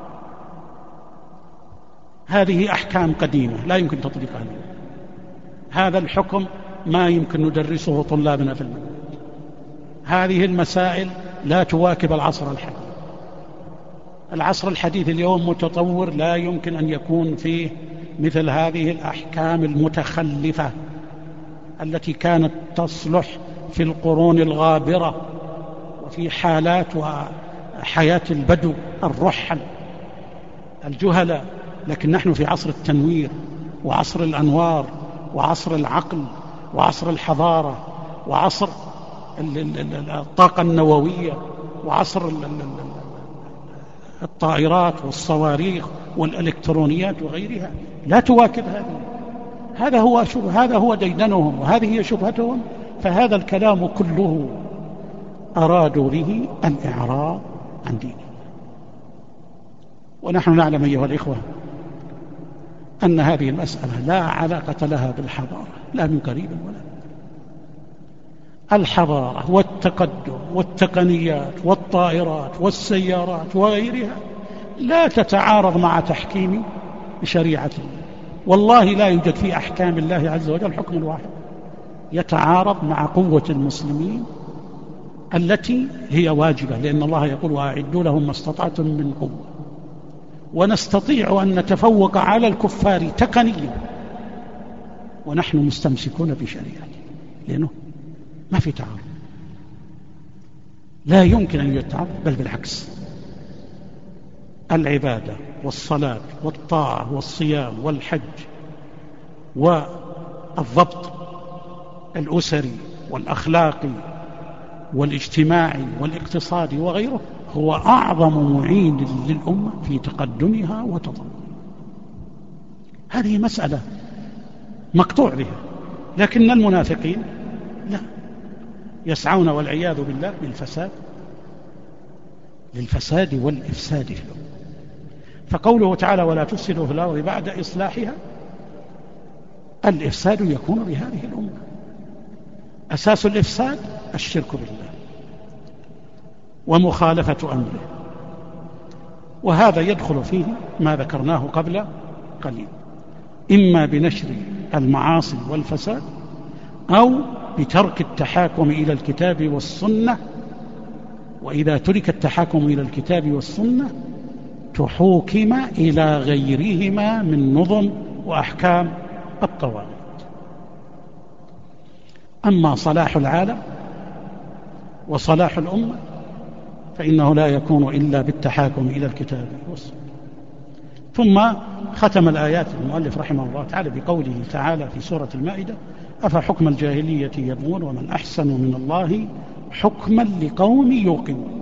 هذه أحكام قديمة لا يمكن تطبيقها اليوم. هذا الحكم ما يمكن ندرسه طلابنا في المنهج. هذه المسائل لا تواكب العصر الحديث. العصر الحديث اليوم متطور، لا يمكن أن يكون فيه مثل هذه الأحكام المتخلفة التي كانت تصلح في القرون الغابرة وفي حالات وحياة البدو الرحل الجهلة. لكن نحن في عصر التنوير وعصر الأنوار وعصر العقل وعصر الحضارة وعصر الطاقة النووية وعصر الطائرات والصواريخ والإلكترونيات وغيرها، لا تواكب هذه. هذا هو ديدنهم وهذه هي شبهتهم. فهذا الكلام كله أرادوا به الإعراض عن دينه. ونحن نعلم أيها الإخوة أن هذه المسألة لا علاقة لها بالحضارة، لا من قريب ولا من بعيد. الحضارة والتقدم والتقنيات والطائرات والسيارات وغيرها لا تتعارض مع تحكيم شريعة الله. والله لا يوجد في أحكام الله عز وجل حكم واحد يتعارض مع قوة المسلمين التي هي واجبة، لأن الله يقول: وأعدوا لهم ما استطعتم من قوة. ونستطيع أن نتفوق على الكفار تقنيا ونحن مستمسكون بشريعته، لأنه ما في تعارض، لا يمكن أن يتعارض، بل بالعكس. العبادة والصلاة والطاعة والصيام والحج والضبط الأسري والأخلاقي والاجتماعي والاقتصادي وغيره هو أعظم معين للأمة في تقدمها وتطورها. هذه مسألة مقطوع بها، لكن المنافقين لا، يسعون والعياذ بالله للفساد والإفساد في الأمة. فقوله تعالى ولا تفسدوا في الأرض بعد إصلاحها، الإفساد يكون بهذه الأمة. أساس الإفساد الشرك بالله ومخالفة أمره، وهذا يدخل فيه ما ذكرناه قبل قليل، إما بنشر المعاصي والفساد أو بترك التحاكم إلى الكتاب والسنة. وإذا ترك التحاكم إلى الكتاب والسنة تحوكم إلى غيرهما من نظم وأحكام الطواغيت. أما صلاح العالم وصلاح الأمة فإنه لا يكون إلا بالتحاكم إلى الكتاب والسنة. ثم ختم الآيات المؤلف رحمه الله تعالى بقوله تعالى في سورة المائدة أفحكم الجاهلية يبغون ومن أحسن من الله حكما لقوم يوقنون.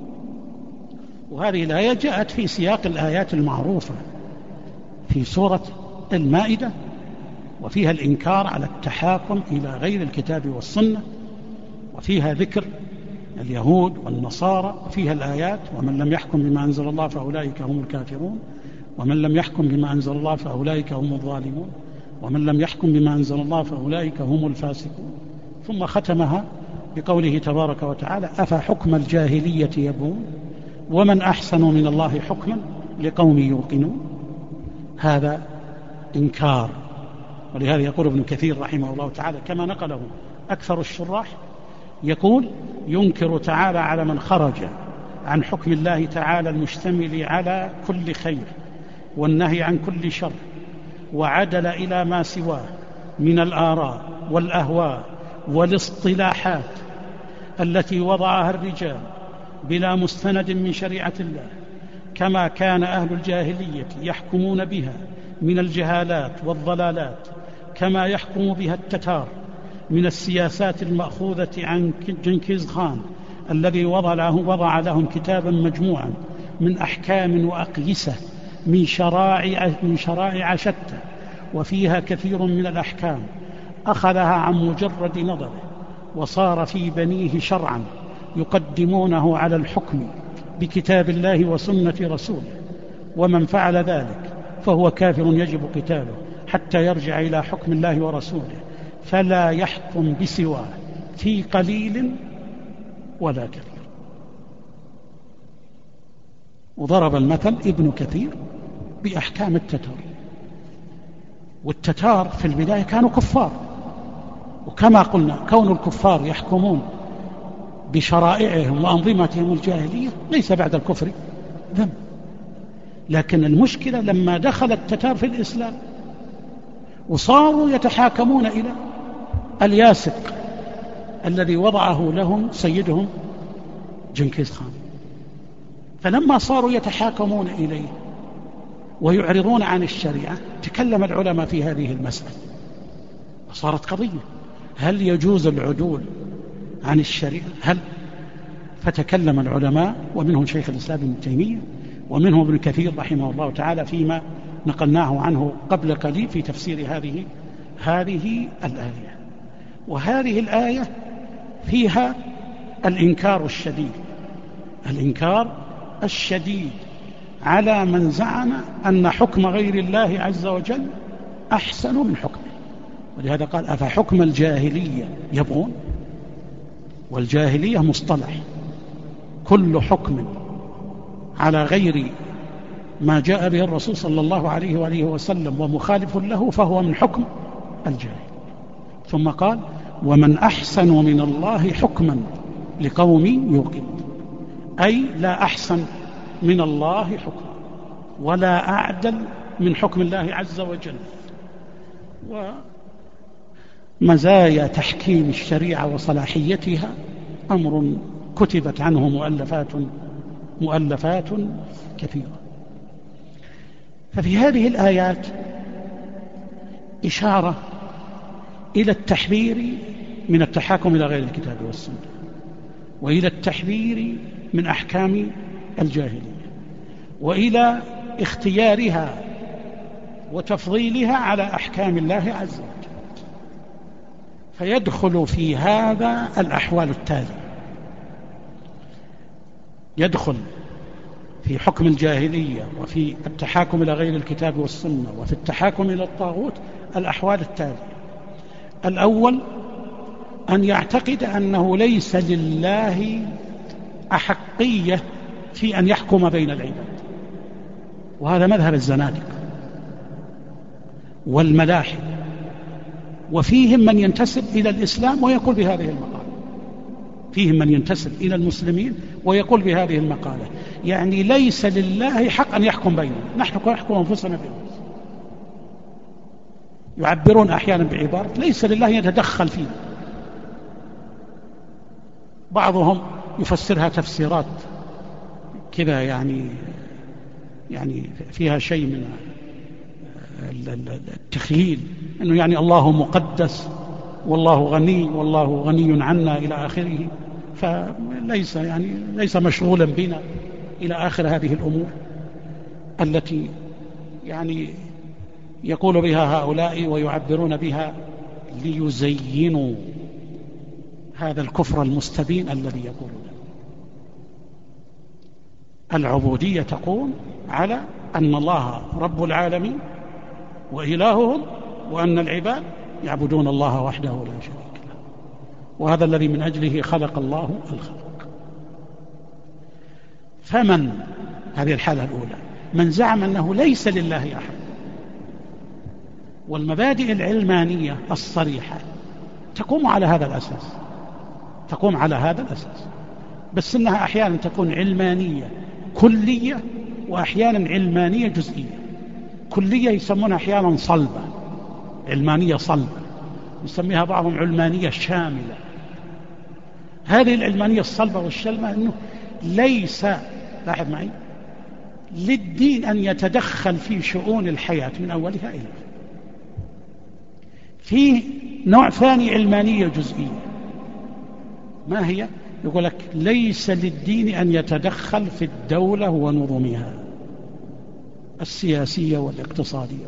وهذه الآية جاءت في سياق الآيات المعروفة في سورة المائدة، وفيها الإنكار على التحاكم إلى غير الكتاب والسنة، وفيها ذكر اليهود والنصارى، وفيها الآيات ومن لم يحكم بما أنزل الله فأولئك هم الكافرون، ومن لم يحكم بما أنزل الله فأولئك هم الظالمون، ومن لم يحكم بما أنزل الله فأولئك هم الفاسقون. ثم ختمها بقوله تبارك وتعالى أفحكم الجاهلية يبغون ومن أحسن من الله حكما لقوم يوقنون. هذا إنكار. ولهذا يقول ابن كثير رحمه الله تعالى كما نقله أكثر الشراح، يقول ينكر تعالى على من خرج عن حكم الله تعالى المشتمل على كل خير والنهي عن كل شر، وعدل إلى ما سواه من الآراء والأهواء والاصطلاحات التي وضعها الرجال بلا مستند من شريعة الله، كما كان أهل الجاهلية يحكمون بها من الجهالات والضلالات، كما يحكم بها التتار من السياسات المأخوذة عن جنكيز خان الذي وضع لهم كتابا مجموعا من أحكام وأقيسة من شرائع شتى، وفيها كثير من الأحكام أخذها عن مجرد نظره وصار في بنيه شرعا يقدمونه على الحكم بكتاب الله وسنة رسوله، ومن فعل ذلك فهو كافر يجب قتاله حتى يرجع إلى حكم الله ورسوله، فلا يحكم بسواه في قليل ولا كثير. وضرب المثل ابن كثير بأحكام التتار. والتتار في البداية كانوا كفار، وكما قلنا كون الكفار يحكمون بشرائعهم وأنظمتهم الجاهلية ليس بعد الكفر ذنب، لكن المشكلة لما دخل التتار في الإسلام وصاروا يتحاكمون إلى الياسق الذي وضعه لهم سيدهم جنكيز خان، فلما صاروا يتحاكمون إليه ويعرضون عن الشريعة تكلم العلماء في هذه المسألة، وصارت قضية هل يجوز العدول عن الشريعة؟ هل؟ فتكلم العلماء، ومنهم شيخ الإسلام ابن تيمية، ومنهم ابن كثير رحمه الله تعالى فيما نقلناه عنه قبل قليل في تفسير هذه الآية. وهذه الآية فيها الإنكار الشديد على من زعم أن حكم غير الله عز وجل أحسن من حكمه. ولهذا قال أفحكم الجاهلية يبغون، والجاهلية مصطلح كل حكم على غير ما جاء به الرسول صلى الله عليه وآله وسلم ومخالف له فهو من حكم الجاهل. ثم قال ومن أحسن من الله حكما لقوم يوقنون، أي لا أحسن من الله حكما ولا أعدل من حكم الله عز وجل. ومزايا تحكيم الشريعة وصلاحيتها أمر كتبت عنه مؤلفات كثيرة. ففي هذه الآيات إشارة إلى التحذير من التحاكم إلى غير الكتاب والسنة، وإلى التحذير من أحكام الجاهلية، وإلى اختيارها وتفضيلها على أحكام الله عز وجل. فيدخل في هذا الأحوال التالية: يدخل في حكم الجاهلية وفي التحاكم إلى غير الكتاب والسنة وفي التحاكم إلى الطاغوت الأحوال التالية. الأول أن يعتقد أنه ليس لله أحقية في أن يحكم بين العباد، وهذا مذهب الزنادقة والملاحدة، وفيهم من ينتسب إلى الإسلام ويقول بهذه المقالة، فيهم من ينتسب إلى المسلمين ويقول بهذه المقالة، يعني ليس لله حق أن يحكم بيننا، نحن نحكم أنفسنا بأنفسنا. يعبرون أحيانا بعبارة ليس لله يتدخل فينا. بعضهم يفسرها تفسيرات كذا يعني فيها شيء من التخييل، أنه يعني الله مقدس والله غني والله غني عنا إلى آخره، فليس ليس مشغولا بنا إلى آخر هذه الأمور التي يقول بها هؤلاء ويعبرون بها ليزينوا هذا الكفر المستبين الذي يقولون. العبودية تقوم على أن الله رب العالمين وإلههم، وأن العباد يعبدون الله وحده لا شريك له، وهذا الذي من أجله خلق الله الخلق. فمن هذه الحالة الأولى من زعم أنه ليس لله أحد، والمبادئ العلمانية الصريحة تقوم على هذا الأساس، تقوم على هذا الأساس، بس إنها أحيانا تكون علمانية كلية وأحيانا علمانية جزئية. كلية يسمونها أحيانا صلبة، علمانية صلبة، يسميها بعضهم علمانية شاملة. هذه العلمانية الصلبة والشاملة أنه ليس، لاحظ معي، للدين أن يتدخل في شؤون الحياة من أولها إلى آخرها. في نوع ثاني علمانية جزئية، ما هي؟ يقول لك ليس للدين أن يتدخل في الدولة ونظمها السياسية والاقتصادية.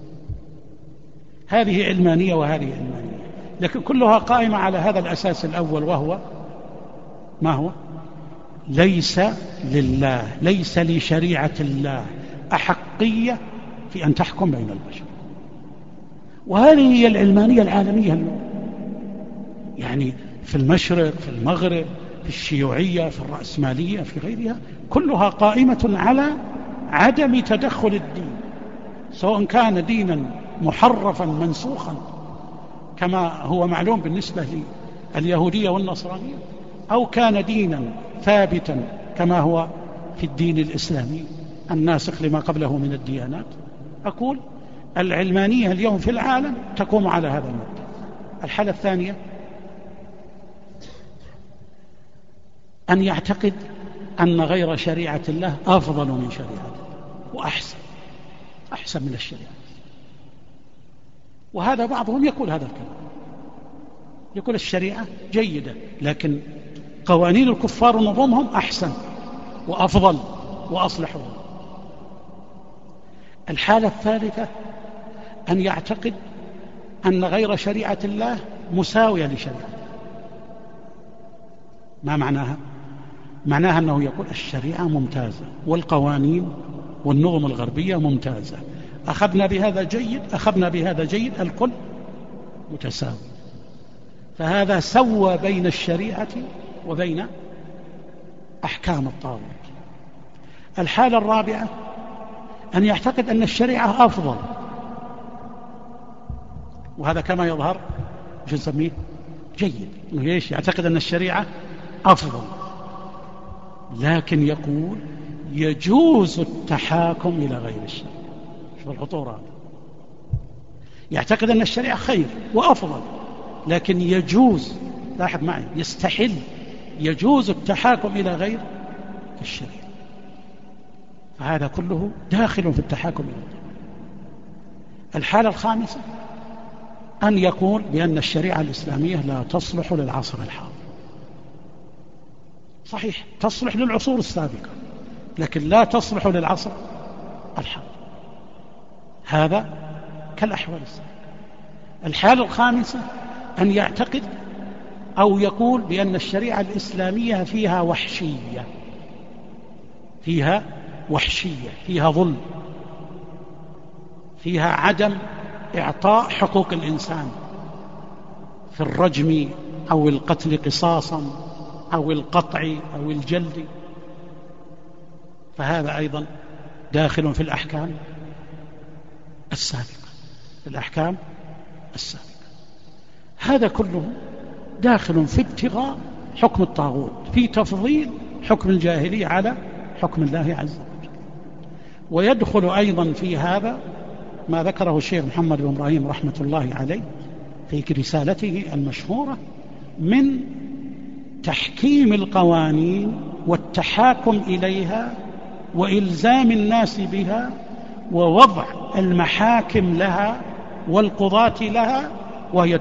هذه علمانية وهذه علمانية، لكن كلها قائمة على هذا الأساس الأول، وهو ما هو؟ ليس لله، ليس لشريعة الله أحقية في أن تحكم بين البشر. وهذه هي العلمانية العالمية اليوم، يعني في المشرق، في المغرب، في الشيوعية، في الرأسمالية، في غيرها، كلها قائمة على عدم تدخل الدين، سواء كان دينا محرفا منسوخا كما هو معلوم بالنسبة لليهودية والنصرانية، أو كان دينا ثابتا كما هو في الدين الإسلامي الناسخ لما قبله من الديانات. أقول العلمانية اليوم في العالم تقوم على هذا المبدأ. الحالة الثانية أن يعتقد أن غير شريعة الله أفضل من شريعته وأحسن من الشريعة. وهذا بعضهم يقول هذا الكلام، يقول الشريعة جيدة لكن قوانين الكفار ونظامهم أحسن وأفضل وأصلح. الحالة الثالثة أن يعتقد أن غير شريعة الله مساوية لشريعته. ما معناها؟ معناها أنه يقول الشريعة ممتازة والقوانين والنظم الغربية ممتازة، أخذنا بهذا جيد، أخذنا بهذا جيد، الكل متساوي. فهذا سوى بين الشريعة وبين أحكام الطاغوت. الحالة الرابعة أن يعتقد أن الشريعة أفضل، وهذا كما يظهر نسميه جيد، يعتقد أن الشريعة أفضل، لكن يقول يجوز التحاكم إلى غير الشريعة. شوف الخطورة، يعتقد أن الشريعة خير وأفضل، لكن يجوز، لاحظ معي، يستحل، يجوز التحاكم إلى غير الشريعة. فهذا كله داخل في التحاكم إلى الشريعة. الحالة الخامسة أن يقول بأن الشريعة الإسلامية لا تصلح للعصر الحاضر، صحيح تصلح للعصور السابقة لكن لا تصلح للعصر الحاضر. هذا كالأحوال السابقة. الحالة الخامسة أن يعتقد أو يقول بأن الشريعة الإسلامية فيها وحشية، فيها ظلم، فيها عدم إعطاء حقوق الإنسان في الرجم أو القتل قصاصا أو القطع أو الجلد، فهذا أيضا داخل في الأحكام السابقة، هذا كله داخل في ابتغاء حكم الطاغوت، في تفضيل حكم الجاهلية على حكم الله عز وجل. ويدخل أيضا في هذا ما ذكره الشيخ محمد بن إبراهيم رحمة الله عليه في رسالته المشهورة من تحكيم القوانين والتحاكم إليها وإلزام الناس بها ووضع المحاكم لها والقضاة لها وهي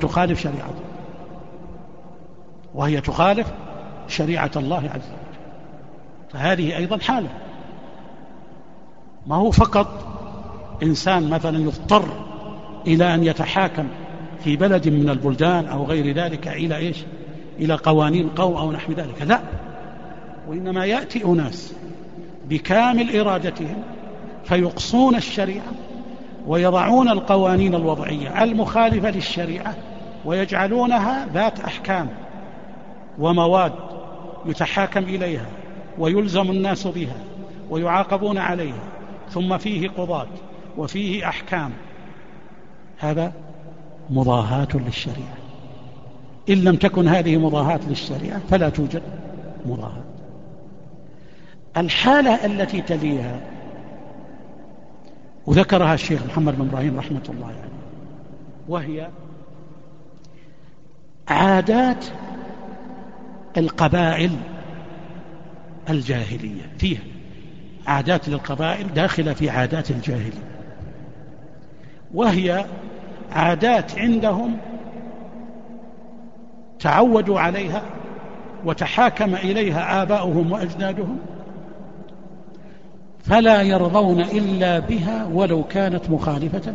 تخالف شريعة الله عز وجل. فهذه أيضا حالة، ما هو فقط إنسان مثلا يضطر إلى أن يتحاكم في بلد من البلدان أو غير ذلك إلى قوانين قوم أو نحو ذلك، لا، وإنما يأتي أناس بكامل إرادتهم فيقصون الشريعة ويضعون القوانين الوضعية المخالفة للشريعة ويجعلونها ذات أحكام ومواد يتحاكم إليها ويلزم الناس بها ويعاقبون عليها، ثم فيه قضاة وفيه أحكام. هذا مضاهاة للشريعة. إن لم تكن هذه مضاهاة للشريعة فلا توجد مضاهاة. الحالة التي تليها وذكرها الشيخ محمد بن إبراهيم رحمة الله عليه، وهي عادات القبائل الجاهلية. فيها عادات للقبائل داخلة في عادات الجاهلية، وهي عادات عندهم تعودوا عليها وتحاكم إليها آباؤهم وأجدادهم، فلا يرضون إلا بها ولو كانت مخالفة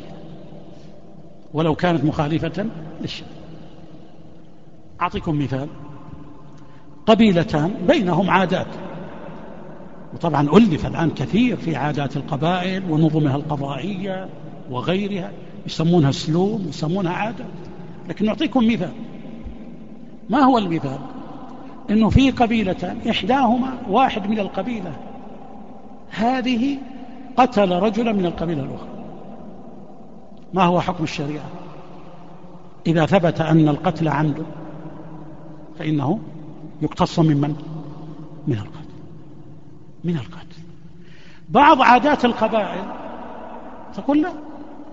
للشريعة. أعطيكم مثال: قبيلتان بينهم عادات، وطبعا ألف الآن كثير في عادات القبائل ونظمها القضائية وغيرها، يسمونها سلوم، يسمونها عادة. لكن نعطيكم مثال. ما هو المثال؟ إنه في قبيلتان إحداهما واحد من القبيلة هذه قتل رجلا من القبيلة الأخرى. ما هو حكم الشريعة؟ إذا ثبت أن القتل عمد فإنه يقتص من القتل. بعض عادات القبائل تقول لا.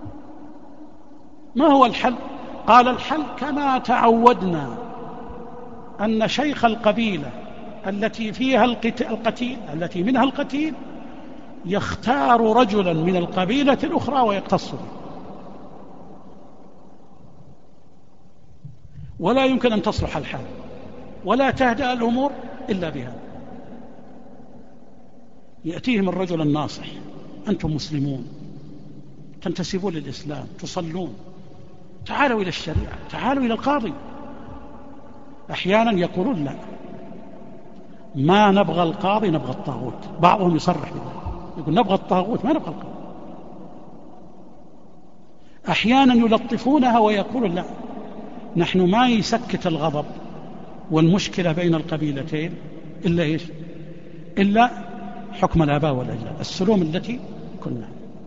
ما هو الحل؟ قال الحل كما تعودنا أن شيخ القبيلة التي فيها القتيل، التي منها القتيل، يختار رجلا من القبيلة الأخرى ويقتص به، ولا يمكن أن تصلح الحال ولا تهدأ الأمور إلا بها. يأتيهم الرجل الناصح: أنتم مسلمون، تنتسبون للإسلام، تصلون، تعالوا إلى الشريعة، تعالوا إلى القاضي. أحيانا يقولون لا، ما نبغى القاضي، نبغى الطاغوت. بعضهم يصرح بذلك، يقول نبغى الطاغوت ما نبغى القاضي. أحيانا يلطفونها ويقولون لا، نحن ما يسكت الغضب والمشكلة بين القبيلتين إلا حكم الآباء والأجداد، السلوم التي كنا.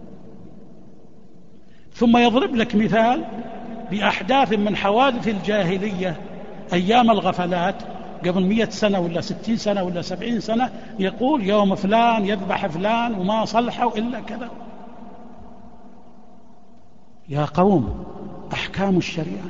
ثم يضرب لك مثال بأحداث من حوادث الجاهلية أيام الغفلات قبل 100 سنة ولا 60 سنة ولا 70 سنة، يقول يوم فلان يذبح فلان وما صلحوا إلا كذا. يا قوم، أحكام الشريعة.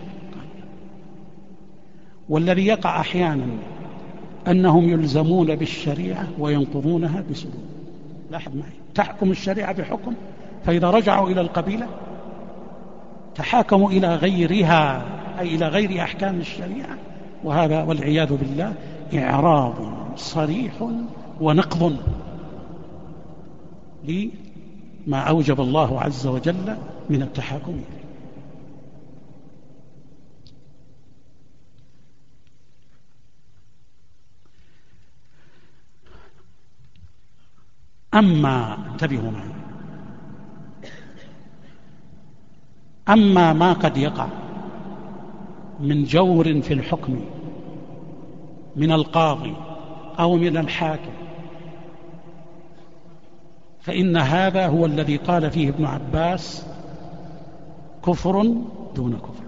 والذي يقع أحيانا أنهم يلزمون بالشريعة وينقضونها بسلوك. لاحظ معي، تحكم الشريعة بحكم، فإذا رجعوا إلى القبيلة تحاكموا إلى غيرها، أي إلى غير أحكام الشريعة، وهذا والعياذ بالله إعراض صريح ونقض لما أوجب الله عز وجل من التحاكم إليه. أما انتبهوا معي، أما ما قد يقع من جور في الحكم من القاضي أو من الحاكم فإن هذا هو الذي قال فيه ابن عباس كفر دون كفر.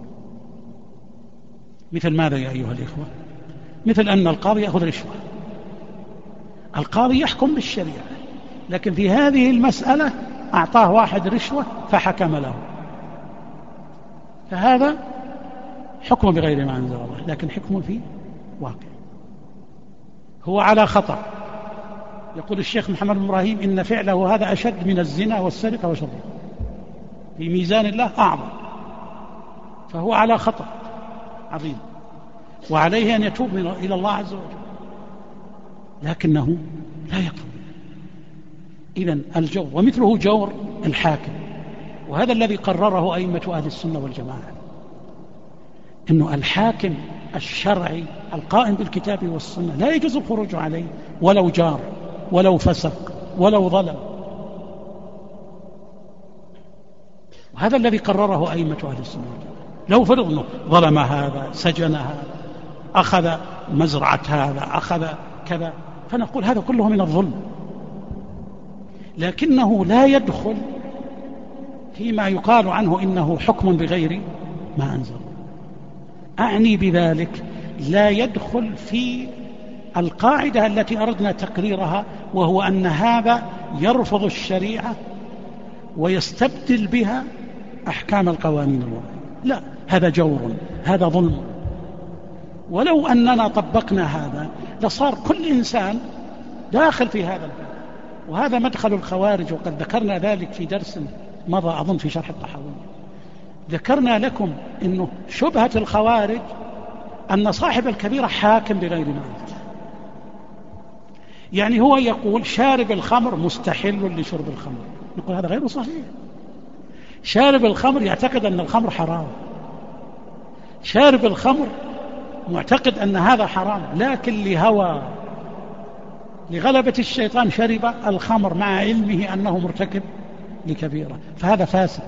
مثل ماذا يا أيها الإخوة؟ مثل أن القاضي يأخذ رشوة، القاضي يحكم بالشريعة، لكن في هذه المسألة أعطاه واحد رشوة فحكم له، فهذا حكم بغير ما أنزل الله، لكن حكم في واقع، هو على خطأ. يقول الشيخ محمد بن إبراهيم إن فعله هذا أشد من الزنا والسرقة وشره، في ميزان الله أعظم، فهو على خطأ عظيم وعليه أن يتوب إلى الله عز وجل، لكنه لا يكفر. إذن الجور ومثله جور الحاكم، وهذا الذي قرره أئمة أهل السنة والجماعة، إنه الحاكم الشرعي القائم بالكتاب والسنة لا يجوز الخروج عليه ولو جار ولو فسق ولو ظلم، وهذا الذي قرره أئمة أهل السنة والجماعة. لو فرضنا ظلم هذا، سجن هذا، أخذ مزرعة هذا، أخذ كذا، فنقول هذا كله من الظلم، لكنه لا يدخل فيما يقال عنه إنه حكم بغير ما أنزل. أعني بذلك لا يدخل في القاعدة التي أردنا تقريرها، وهو أن هذا يرفض الشريعة ويستبدل بها أحكام القوانين الوضعية، لا، هذا جور، هذا ظلم. ولو أننا طبقنا هذا لصار كل إنسان داخل في هذا الباب، وهذا مدخل الخوارج، وقد ذكرنا ذلك في درس مضى أظن في شرح الطحاوية. ذكرنا لكم أنه شبهة الخوارج أن صاحب الكبيرة حاكم بغير ما أنزل، يعني هو يقول شارب الخمر مستحل لشرب الخمر، نقول هذا غير صحيح. شارب الخمر يعتقد أن الخمر حرام، شارب الخمر معتقد أن هذا حرام، لكن لهوى لغلبة الشيطان شرب الخمر مع علمه أنه مرتكب لكبيرة، فهذا فاسق.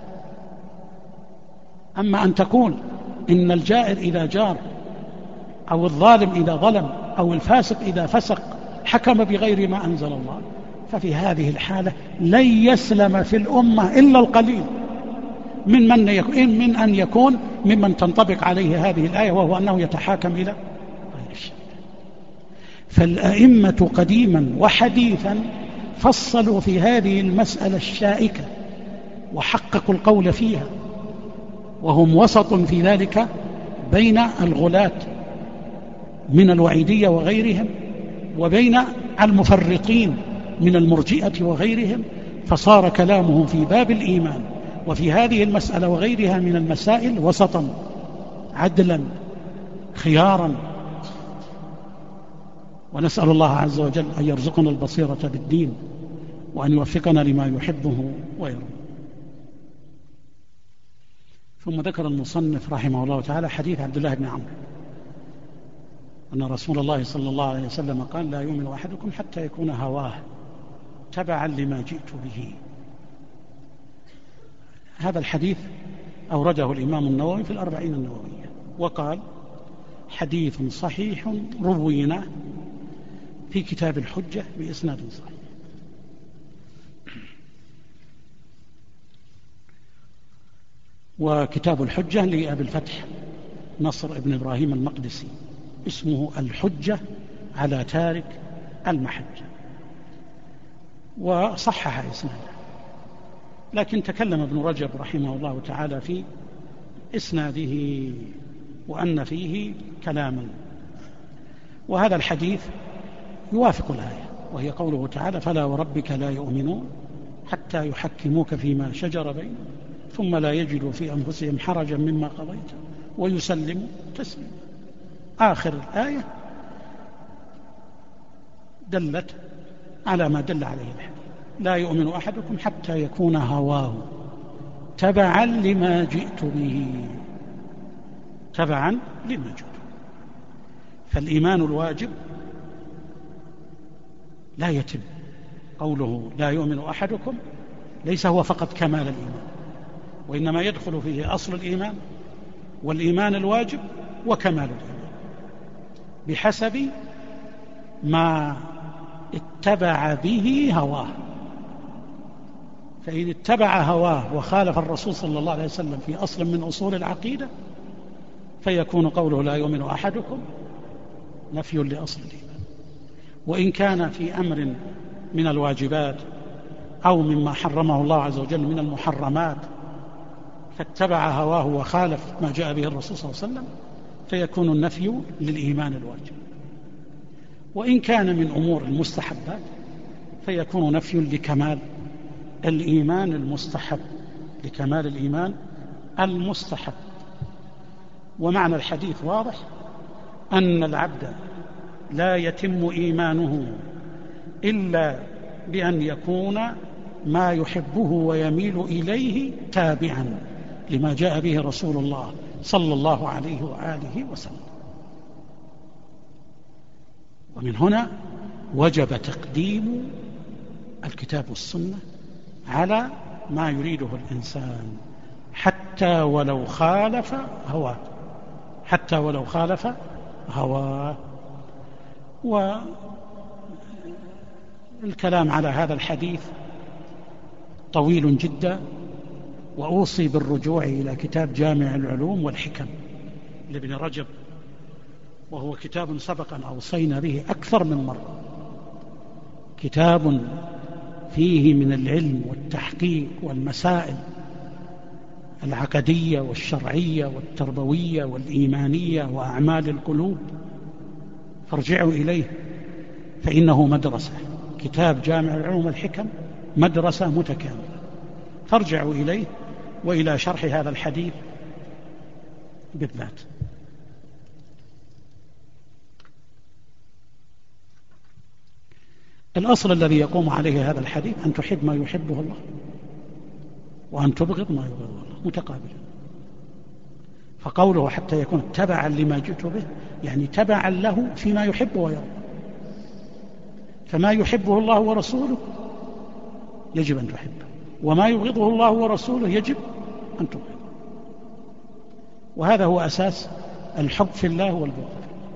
أما أن تقول إن الجائر إذا جار أو الظالم إذا ظلم أو الفاسق إذا فسق حكم بغير ما أنزل الله، ففي هذه الحالة لن يسلم في الأمة إلا القليل من أن يكون ممن تنطبق عليه هذه الآية، وهو أنه يتحاكم إلى غير الشرع. فالأئمة قديما وحديثا فصلوا في هذه المسألة الشائكة وحققوا القول فيها، وهم وسط في ذلك بين الغلاة من الوعيدية وغيرهم وبين المفرطين من المرجئة وغيرهم، فصار كلامهم في باب الإيمان وفي هذه المسألة وغيرها من المسائل وسطا عدلا خيارا. ونسأل الله عز وجل أن يرزقنا البصيرة بالدين وأن يوفقنا لما يحبه ويرضى. ثم ذكر المصنف رحمه الله تعالى حديث عبد الله بن عمرو أن رسول الله صلى الله عليه وسلم قال لا يؤمن أحدكم حتى يكون هواه تبعا لما جئت به. هذا الحديث أورده الإمام النووي في الأربعين النووية، وقال حديث صحيح روينا في كتاب الحجة بإسناد صحيح. وكتاب الحجة لأبي الفتح نصر ابن إبراهيم المقدسي، اسمه الحجة على تارك المحجة، وصحح إسناده، لكن تكلم ابن رجب رحمه الله تعالى في إسناده وأن فيه كلاما. وهذا الحديث يوافق الآية، وهي قوله تعالى فلا وربك لا يؤمنون حتى يحكموك فيما شجر بينهم ثم لا يجدوا في أنفسهم حرجا مما قضيت ويسلموا تسليما. آخر الآية دلت على ما دل عليه الحديث: لا يؤمن أحدكم حتى يكون هواه تبعا لما جئت به، تبعا لما جئت به. فالإيمان الواجب لا يتم، قوله لا يؤمن أحدكم ليس هو فقط كمال الإيمان، وإنما يدخل فيه أصل الإيمان والإيمان الواجب وكمال الإيمان بحسب ما اتبع به هواه. فإن اتبع هواه وخالف الرسول صلى الله عليه وسلم في أصل من أصول العقيدة فيكون قوله لا يؤمن أحدكم نفي لأصل الإيمان. وإن كان في أمر من الواجبات أو مما حرمه الله عز وجل من المحرمات فاتبع هواه وخالف ما جاء به الرسول صلى الله عليه وسلم فيكون النفي للإيمان الواجب. وإن كان من أمور المستحبات فيكون نفي لكمال الإيمان المستحب، لكمال الإيمان المستحب. ومعنى الحديث واضح: أن العبد لا يتم إيمانه إلا بأن يكون ما يحبه ويميل إليه تابعا لما جاء به رسول الله صلى الله عليه وآله وسلم. ومن هنا وجب تقديم الكتاب والسنة على ما يريده الإنسان حتى ولو خالف هواه، حتى ولو خالف هواه. والكلام على هذا الحديث طويل جدا، وأوصي بالرجوع إلى كتاب جامع العلوم والحكم لابن رجب، وهو كتاب سبق أن أوصينا به أكثر من مرة، كتاب فيه من العلم والتحقيق والمسائل العقدية والشرعية والتربوية والإيمانية وأعمال القلوب، فارجعوا إليه فإنه مدرسة. كتاب جامع العلوم والحكم مدرسة متكاملة، فارجعوا إليه وإلى شرح هذا الحديث بالذات. الأصل الذي يقوم عليه هذا الحديث أن تحب ما يحبه الله وأن تبغض ما يبغضه الله، متقابلا. فقوله حتى يكون تبعا لما جئت به يعني تبعا له فيما يحبه ويرضى، فما يحبه الله ورسوله يجب أن تحبه، وما يبغضه الله ورسوله يجب أن تبغضه. وهذا هو أساس الحب في الله والبغض.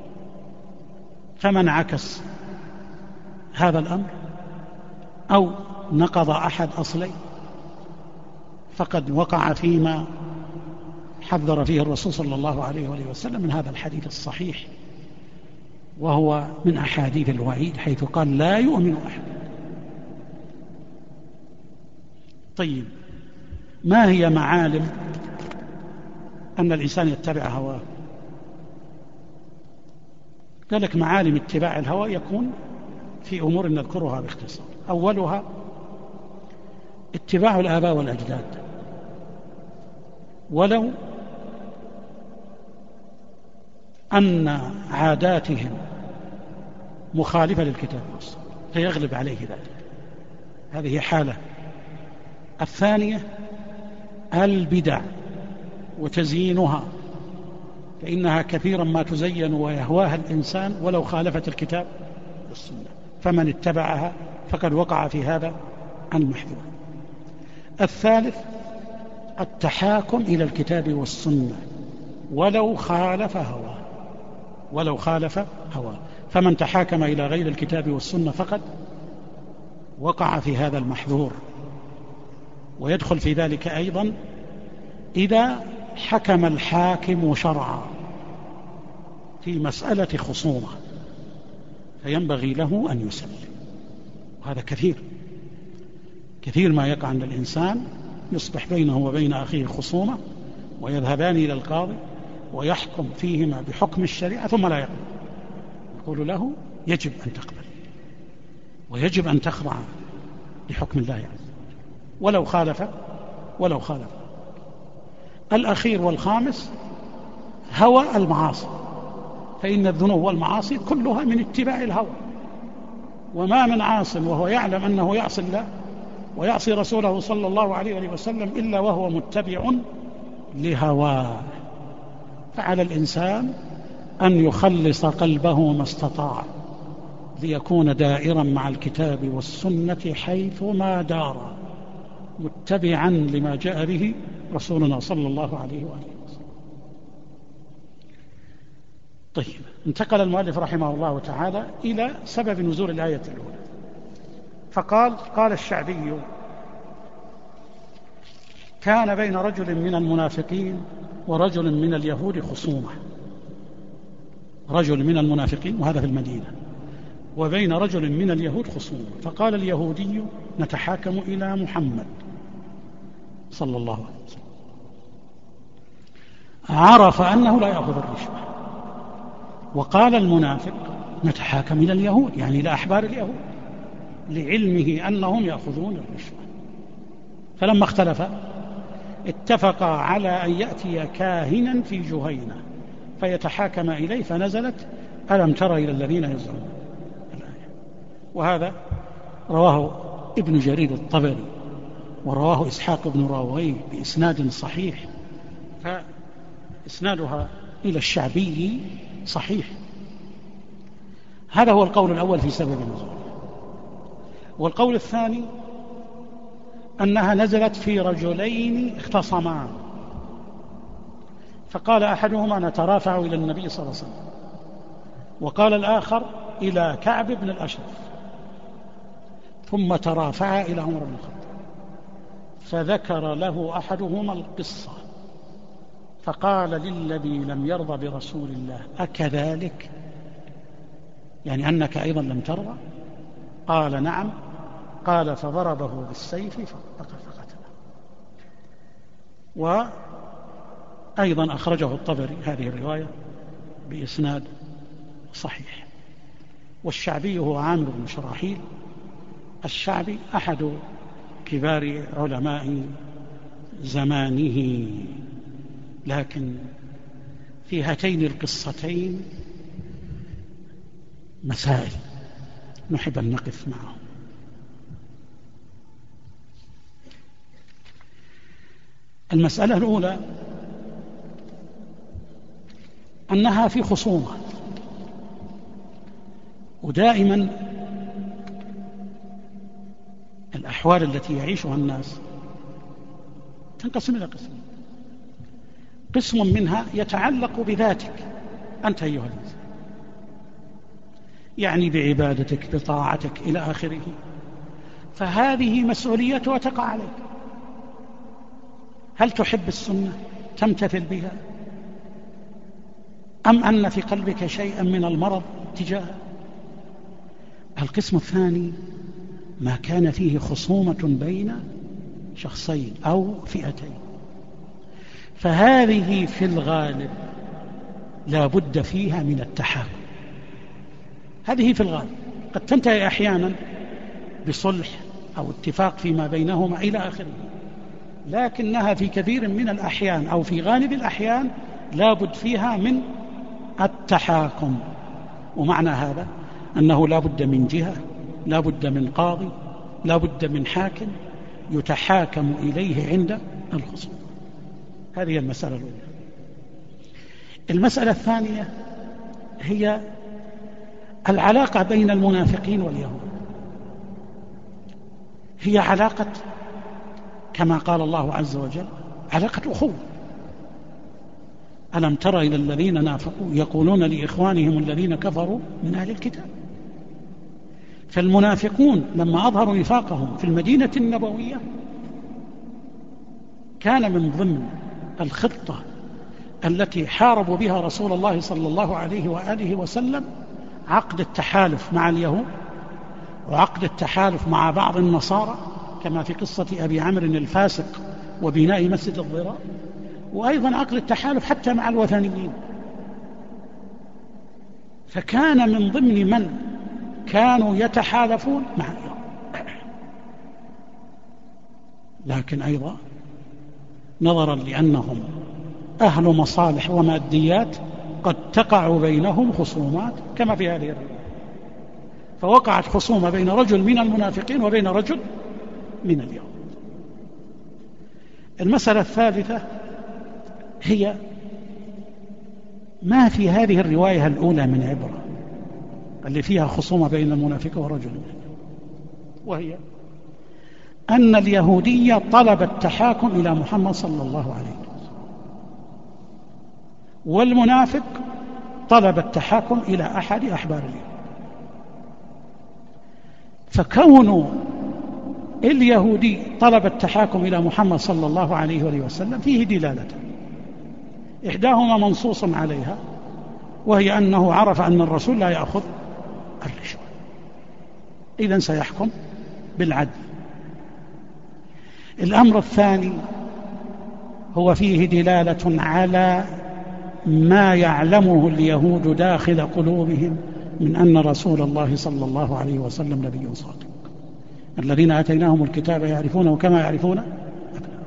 فمن عكس هذا الأمر أو نقض أحد أصلين فقد وقع فيما حذر فيه الرسول صلى الله عليه وآله وسلم من هذا الحديث الصحيح، وهو من أحاديث الوعيد حيث قال لا يؤمن أحد. طيب، ما هي معالم أن الإنسان يتبع هواه؟ قال لك معالم اتباع الهوى يكون في أمور نذكرها باختصار. أولها اتباع الآباء والأجداد، ولو أن عاداتهم مخالفة للكتاب والسنة فيغلب عليه ذلك، هذه حالة. الثانية البدع وتزيينها، فإنها كثيرا ما تزين ويهواها الإنسان ولو خالفت الكتاب والسنة، فمن اتبعها فقد وقع في هذا المحذور. الثالث التحاكم إلى الكتاب والسنة ولو خالف هواه، ولو خالف هواه، فمن تحاكم إلى غير الكتاب والسنة فقد وقع في هذا المحذور. ويدخل في ذلك أيضا إذا حكم الحاكم شرعا في مسألة خصومة فينبغي له أن يسلم. وهذا كثير ما يقع عند الإنسان، يصبح بينه وبين أخيه خصومة ويذهبان إلى القاضي ويحكم فيهما بحكم الشريعة ثم لا يقبل، يقول له يجب أن تقبل ويجب أن تخضع لحكم الله عز وجل ولو خالف. الأخير والخامس هوى المعاصي، فإن الذنوب والمعاصي كلها من اتباع الهوى، وما من عاص وهو يعلم أنه يعصي الله ويعصي رسوله صلى الله عليه وسلم إلا وهو متبع لهواه. فعلى الإنسان أن يخلص قلبه ما استطاع ليكون دائرا مع الكتاب والسنة حيثما دار، متبعا لما جاء به رسولنا صلى الله عليه وآله وسلم. طيب، انتقل المؤلف رحمه الله تعالى إلى سبب نزول الآية الأولى، فقال: قال الشعبي: كان بين رجل من المنافقين ورجل من اليهود خصومة. رجل من المنافقين، وهذا في المدينة، وبين رجل من اليهود خصومة. فقال اليهودي: نتحاكم إلى محمد صلى الله عليه وسلم. عرف أنه لا يأخذ الرشوة. وقال المنافق: نتحاكم إلى اليهود، يعني إلى أحبار اليهود، لعلمه أنهم يأخذون الرشوة. فلما اختلفا اتفقا على أن يأتي كاهنا في جهينة فيتحاكم إليه، فنزلت: ألم تر إلى الذين يزعمون الآية. وهذا رواه ابن جرير الطبري، ورواه إسحاق بن راهويه بإسناد صحيح، فإسنادها إلى الشعبي صحيح. هذا هو القول الأول في سبب النزول. والقول الثاني أنها نزلت في رجلين اختصما، فقال أحدهما: نترافع إلى النبي صلى الله عليه وسلم، وقال الآخر: إلى كعب بن الأشرف، ثم ترافع إلى عمر بن الخطاب، فذكر له أحدهما القصة، فقال للذي لم يرضى برسول الله: أكذلك؟ يعني أنك أيضا لم ترضى؟ قال: نعم. قال: فضربه بالسيف فقتله. وأيضا أخرجه الطبري هذه الرواية بإسناد صحيح. والشعبي هو عامر بن شراحيل الشعبي، أحد كبار علماء زمانه، لكن في هاتين القصتين مسائل نحب أن نقف معهم. المسألة الأولى أنها في خصومة، ودائما الأحوال التي يعيشها الناس تنقسم إلى قسمين: قسم منها يتعلق بذاتك أنت أيها الإنسان، يعني بعبادتك بطاعتك إلى آخره، فهذه مسؤوليتها تقع عليك. هل تحب السنة تمتثل بها، أم أن في قلبك شيئا من المرض تجاهها؟ القسم الثاني ما كان فيه خصومة بين شخصين أو فئتين، فهذه في الغالب لا بد فيها من التحاكم. هذه في الغالب قد تنتهي أحيانا بصلح أو اتفاق فيما بينهما إلى آخره، لكنها في كثير من الأحيان أو في غالب الأحيان لا بد فيها من التحاكم. ومعنى هذا أنه لا بد من جهة، لا بد من قاضي، لا بد من حاكم يتحاكم إليه عند الخصوم. هذه المسألة الأولى. المسألة الثانية هي العلاقة بين المنافقين واليهود. هي علاقة كما قال الله عز وجل علاقة أخوة. ألم تر إلى الذين نافقوا يقولون لإخوانهم الذين كفروا من أهل الكتاب. فالمنافقون لما أظهروا نفاقهم في المدينة النبوية كان من ضمن الخطة التي حاربوا بها رسول الله صلى الله عليه وآله وسلم عقد التحالف مع اليهود، وعقد التحالف مع بعض النصارى كما في قصة أبي عمرو الفاسق وبناء مسجد الضرار، وأيضا عقد التحالف حتى مع الوثنيين. فكان من ضمن من كانوا يتحالفون مع اليهود. لكن أيضا نظرا لأنهم أهل مصالح وماديات قد تقع بينهم خصومات كما في هذه الرواية، فوقعت خصومة بين رجل من المنافقين وبين رجل من اليهود. المسألة الثالثة هي ما في هذه الرواية الأولى من عبرة اللي فيها خصومة بين المنافق ورجل من اليهود، وهي أن اليهودية طلب التحاكم إلى محمد صلى الله عليه وسلم، والمنافق طلب التحاكم إلى أحد أحبار اليهود. فكون اليهودي طلب التحاكم إلى محمد صلى الله عليه وسلم فيه دلالة، إحداهما منصوص عليها، وهي أنه عرف أن الرسول لا يأخذ الرشوة، إذن سيحكم بالعدل. الأمر الثاني هو فيه دلالة على ما يعلمه اليهود داخل قلوبهم من أن رسول الله صلى الله عليه وسلم نبي صادق. الذين آتيناهم الكتاب يعرفونه كما يعرفون أبناءهم.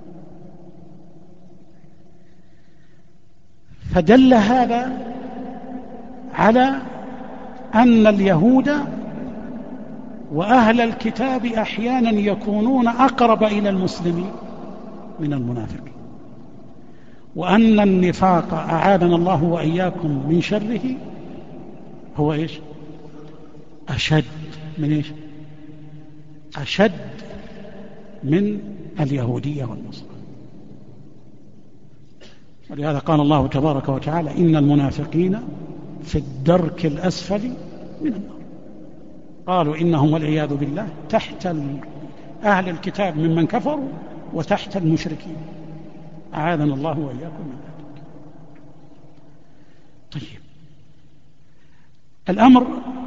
فدل هذا على أن اليهود وأهل الكتاب أحيانا يكونون أقرب إلى المسلمين من المنافقين، وأن النفاق أعاذنا الله وإياكم من شره هو إيش؟ أشد من إيش؟ أشد من اليهودية والنصارى. ولهذا قال الله تبارك وتعالى إن المنافقين في الدرك الأسفل من النار. قالوا إنهم والعياذ بالله تحت أهل الكتاب ممن كفروا وتحت المشركين، أعاذنا الله وإياكم من ذلك. طيب، الأمر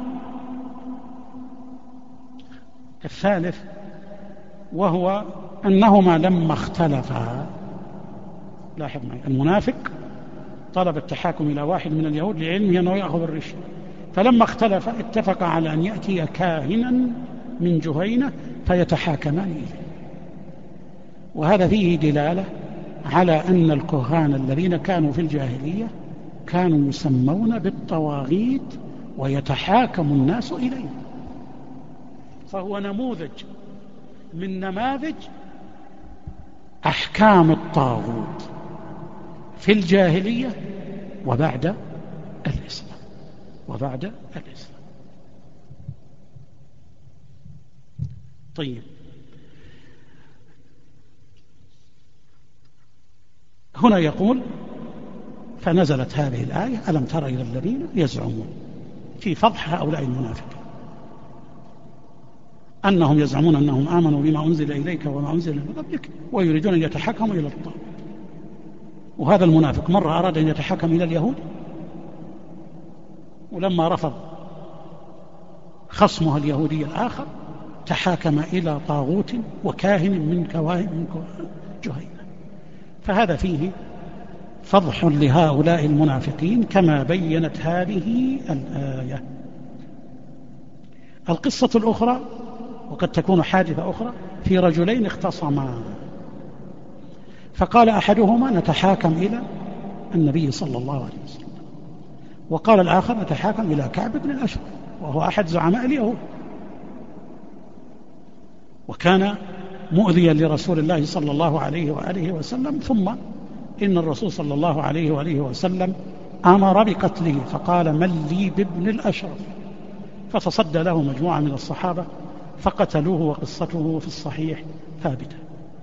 الثالث وهو أنهما لما اختلفا، لاحظ معي، المنافق طلب التحاكم إلى واحد من اليهود لعلمه أنه يأخذ الرشوة، فلما اختلف اتفق على أن يأتي كاهنا من جهينة فيتحاكمان إليه. وهذا فيه دلالة على أن الكهان الذين كانوا في الجاهلية كانوا يسمون بالطواغيت ويتحاكم الناس إليه، فهو نموذج من نماذج أحكام الطاغوت في الجاهلية وبعد الإسلام. طيب، هنا يقول فنزلت هذه الآية ألم تر إلى الذين يزعمون في فضح هؤلاء المنافقين أنهم يزعمون أنهم آمنوا بما أنزل إليك وما أنزل من قبلك ويريدون أن يتحكموا إلى الطاغوت. وهذا المنافق مرة أراد أن يتحكم إلى اليهود، ولما رفض خصمه اليهودي الآخر تحاكم إلى طاغوت وكاهن من كواهن جهينة. فهذا فيه فضح لهؤلاء المنافقين كما بينت هذه الآية. القصة الأخرى، وقد تكون حادثة أخرى، في رجلين اختصما، فقال أحدهما نتحاكم إلى النبي صلى الله عليه وسلم، وقال الآخر نتحاكم إلى كعب بن الأشرف وهو أحد زعماء اليهود، وكان مؤذيا لرسول الله صلى الله عليه وآله وسلم. ثم إن الرسول صلى الله عليه وآله وسلم أمر بقتله، فقال من لي بابن الأشرف، فتصدى له مجموعة من الصحابة فقتلوه، وقصته في الصحيح ثابتة.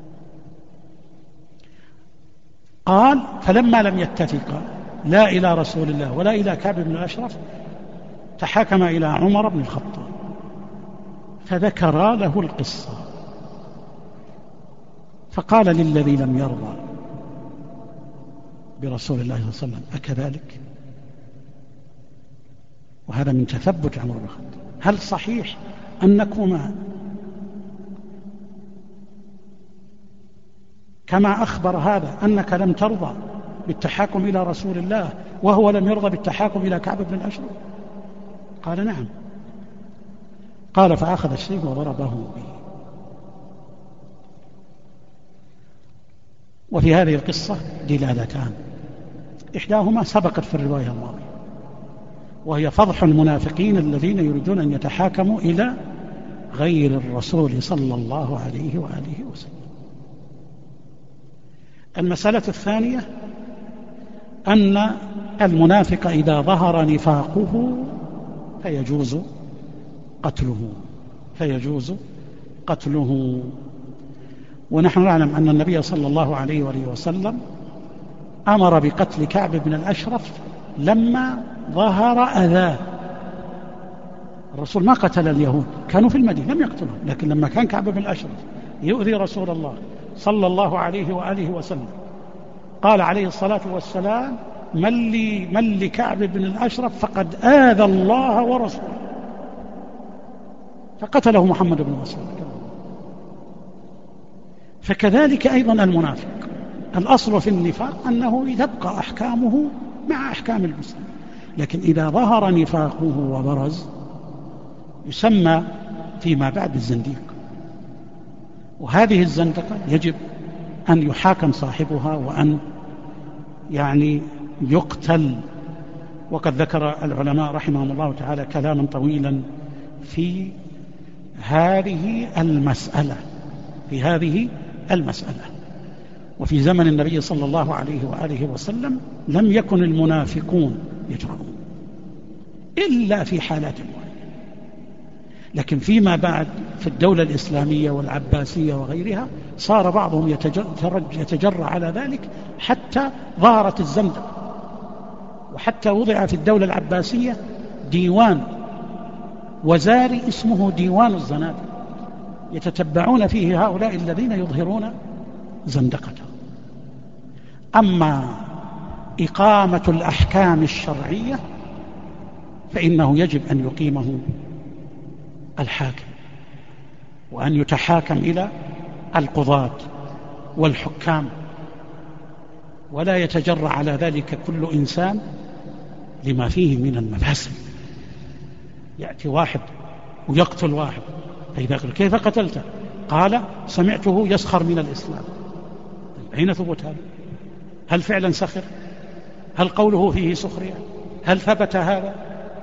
قال فلما لم يتفقا لا إلى رسول الله ولا إلى كعب بن الأشرف تحاكم إلى عمر بن الخطاب فذكر له القصة، فقال للذي لم يرضى برسول الله صلى الله عليه وسلم أكذلك؟ وهذا من تثبت عمر بن الخطاب. هل صحيح أنكما كما أخبر هذا أنك لم ترضى بالتحاكم إلى رسول الله وهو لم يرضى بالتحاكم إلى كعب بن الأشرف؟ قال نعم. قال فأخذ السيف وضربه به. وفي هذه القصة دلالتان، إحداهما سبقت في الرواية الماضية، وهي فضح المنافقين الذين يريدون أن يتحاكموا إلى غير الرسول صلى الله عليه وآله وسلم. المسألة الثانية أن المنافق إذا ظهر نفاقه فيجوز قتله. ونحن نعلم أن النبي صلى الله عليه وآله وسلم أمر بقتل كعب بن الأشرف لما ظهر أذاه. الرسول ما قتل اليهود، كانوا في المدينة لم يقتلهم، لكن لما كان كعب بن الأشرف يؤذي رسول الله صلى الله عليه وآله وسلم قال عليه الصلاة والسلام: من لكعب بن الأشرف فقد آذى الله ورسوله، فقتله محمد بن مسلم. فكذلك أيضا المنافق، الأصل في النفاق أنه تبقى أحكامه مع أحكام المسلم، لكن إذا ظهر نفاقه وبرز يسمى فيما بعد الزنديق، وهذه الزندقة يجب أن يحاكم صاحبها وأن يقتل. وقد ذكر العلماء رحمهم الله تعالى كلاما طويلا في هذه المسألة. وفي زمن النبي صلى الله عليه وآله وسلم لم يكن المنافقون يجرؤون إلا في حالات معينة، لكن فيما بعد في الدولة الإسلامية والعباسية وغيرها صار بعضهم يتجرأ على ذلك حتى ظهرت الزندقة، وحتى وضع في الدولة العباسية ديوان وزاري اسمه ديوان الزنادقة، يتتبعون فيه هؤلاء الذين يظهرون زندقته. أما إقامة الأحكام الشرعية فإنه يجب أن يقيمه الحاكم، وأن يتحاكم إلى القضاة والحكام، ولا يتجرأ على ذلك كل إنسان لما فيه من المفاسد. يأتي واحد ويقتل واحد، فإذا قال: كيف قتلته؟ قال: سمعته يسخر من الإسلام. أين ثبت هذا؟ هل فعلا سخر؟ هل قوله فيه سخرية؟ هل ثبت هذا؟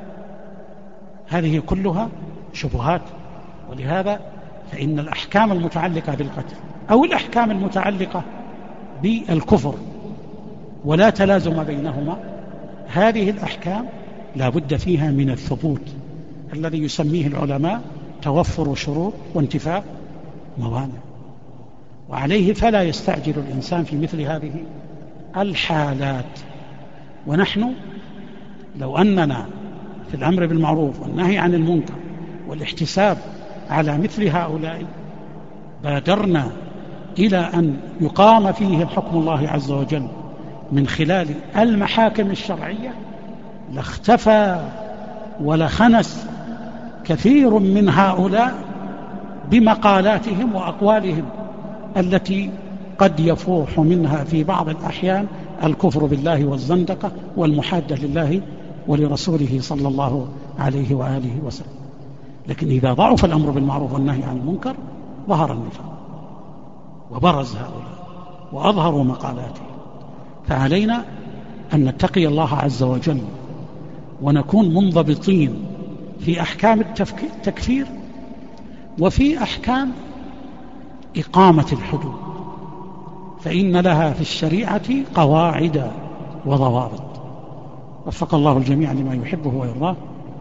هذه كلها شبهات. ولهذا فإن الأحكام المتعلقة بالقتل أو الأحكام المتعلقة بالكفر ولا تلازم بينهما، هذه الأحكام لا بد فيها من الثبوت الذي يسميه العلماء توفر شروط وانتفاء موانع، وعليه فلا يستعجل الإنسان في مثل هذه الحالات. ونحن لو أننا في الأمر بالمعروف والنهي عن المنكر والاحتساب على مثل هؤلاء بادرنا إلى أن يقام فيه حكم الله عز وجل من خلال المحاكم الشرعية لاختفى ولخنس كثير من هؤلاء بمقالاتهم وأقوالهم التي قد يفوح منها في بعض الأحيان الكفر بالله والزندقة والمحادة لله ولرسوله صلى الله عليه وآله وسلم. لكن إذا ضعف الأمر بالمعروف والنهي عن المنكر ظهر النفاق وبرز هؤلاء وأظهروا مقالاتهم. فعلينا أن نتقي الله عز وجل ونكون منضبطين في أحكام التكفير وفي أحكام إقامة الحدود، فإن لها في الشريعة قواعد وضوابط. وفق الله الجميع لما يحبه ويرضاه.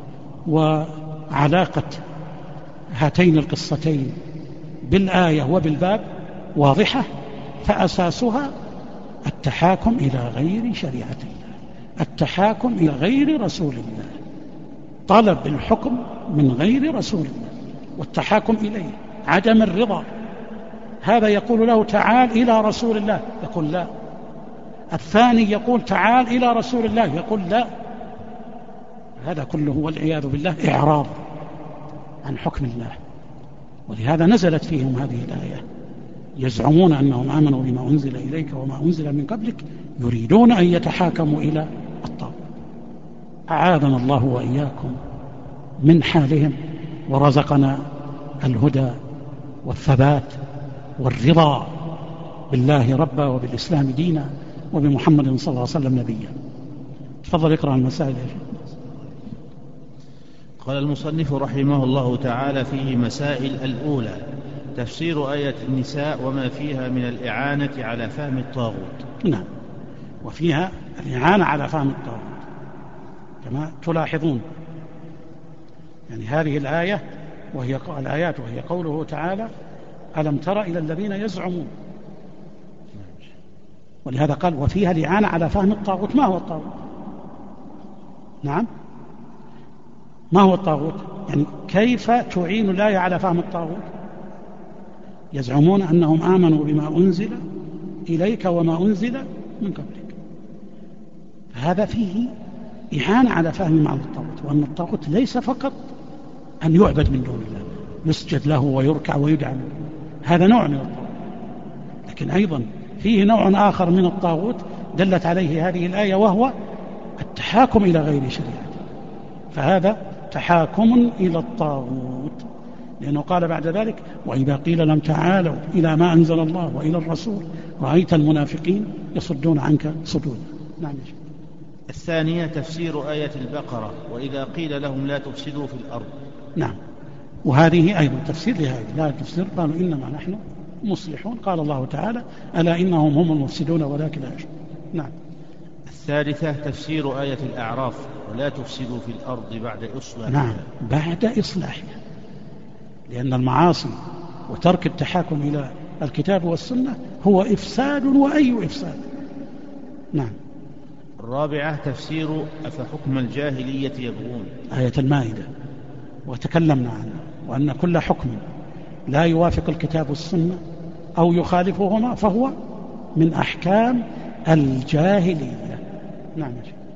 وعلاقة هاتين القصتين بالآية وبالباب واضحة، فأساسها التحاكم إلى غير شريعة الله، التحاكم إلى غير رسول الله، طلب الحكم من غير رسول الله والتحاكم إليه، عدم الرضا. هذا يقول له: تعال إلى رسول الله، يقول لا. الثاني يقول: تعال إلى رسول الله، يقول لا. هذا كله والعياذ بالله إعراض عن حكم الله. ولهذا نزلت فيهم هذه الآية: يزعمون أنهم آمنوا بما أنزل إليك وما أنزل من قبلك يريدون أن يتحاكموا إلى الطاغوت. أعاذنا الله وإياكم من حالهم، ورزقنا الهدى والثبات والرضا بالله ربا وبالإسلام دينا وبمحمد صلى الله عليه وسلم نبيا. تفضل اقرأ المسائل يا شيخ. قال المصنف رحمه الله تعالى فيه مسائل. الأولى تفسير آية النساء وما فيها من الإعانة على فهم الطاغوت. نعم، وفيها الإعانة على فهم الطاغوت كما تلاحظون. يعني هذه الآية وهي الآيات وهي قوله تعالى ألم تر إلى الذين يزعمون، ولهذا قال وفيها الإعانة على فهم الطاغوت. ما هو الطاغوت؟ نعم، ما هو الطاغوت؟ يعني كيف تعين الآية على فهم الطاغوت؟ يزعمون أنهم آمنوا بما أنزل إليك وما أنزل من قبلك. هذا فيه إعانة على فهم معنى الطاغوت، وأن الطاغوت ليس فقط أن يعبد من دون الله، يسجد له ويركع ويدعى، هذا نوع من الطاغوت، لكن أيضا فيه نوع آخر من الطاغوت دلت عليه هذه الآية، وهو التحاكم إلى غير شريعة. فهذا تحاكم إلى الطاغوت، لأنه قال بعد ذلك وإذا قيل لم تعالوا إلى ما أنزل الله وإلى الرسول رأيت المنافقين يصدون عنك صدودا. نعم. الثانية تفسير آية البقرة وإذا قيل لهم لا تفسدوا في الأرض. نعم، وهذه أيضا تفسير لهذه، لا تفسير قالوا إنما نحن مصلحون، قال الله تعالى ألا إنهم هم المفسدون ولكن لا يشعرون. نعم. الثالثة تفسير آية الأعراف ولا تفسدوا في الأرض بعد إصلاحها. نعم، بعد إصلاحها، لأن المعاصي وترك التحاكم إلى الكتاب والسنة هو إفساد، وأي إفساد. نعم. الرابعة تفسير أفحكم الجاهلية يبغون، آية المائدة، وتكلمنا عنها، وأن كل حكم لا يوافق الكتاب والسنة أو يخالفهما فهو من أحكام الجاهلية. نعم.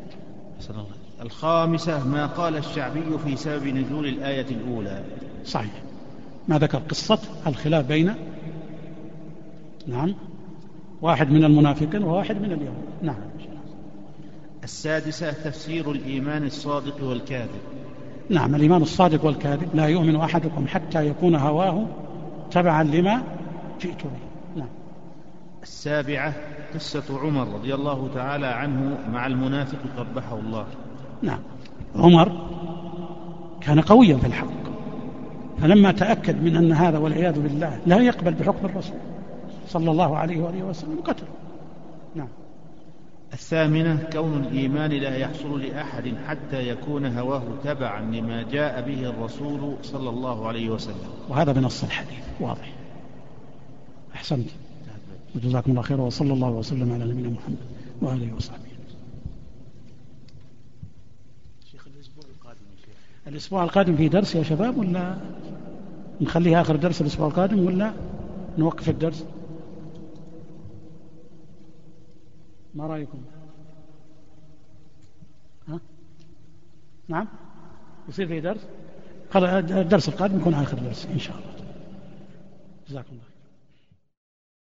الخامسة ما قال الشعبي في سبب نزول الآية الأولى. صحيح، ما ذكر قصة الخلاف بين واحد من المنافقين وواحد من اليهود. نعم. السادسة تفسير الإيمان الصادق والكاذب. نعم، الإيمان الصادق والكاذب لا يؤمن أحدكم حتى يكون هواه تبعا لما جئت به. نعم. السابعة قصة عمر رضي الله تعالى عنه مع المنافق قبحه الله. نعم، عمر كان قويا في الحق، فلما تأكد من أن هذا والعياذ بالله لا يقبل بحكم الرسول صلى الله عليه وآله وسلم قتله. نعم. الثامنة كون الإيمان لا يحصل لأحد حتى يكون هواه تبعا لما جاء به الرسول صلى الله عليه وسلم، وهذا بنص الحديث واضح. أحسنت، وجزاكم الله خير، وصلى الله وسلم على نبينا محمد وآله وصحبه. الأسبوع القادم في درس يا شباب، ولا نخليها آخر درس الأسبوع القادم، ولا نوقف الدرس؟ ما رأيكم؟ نعم، يصير في درس؟ الدرس القادم يكون آخر درس إن شاء الله. جزاكم الله.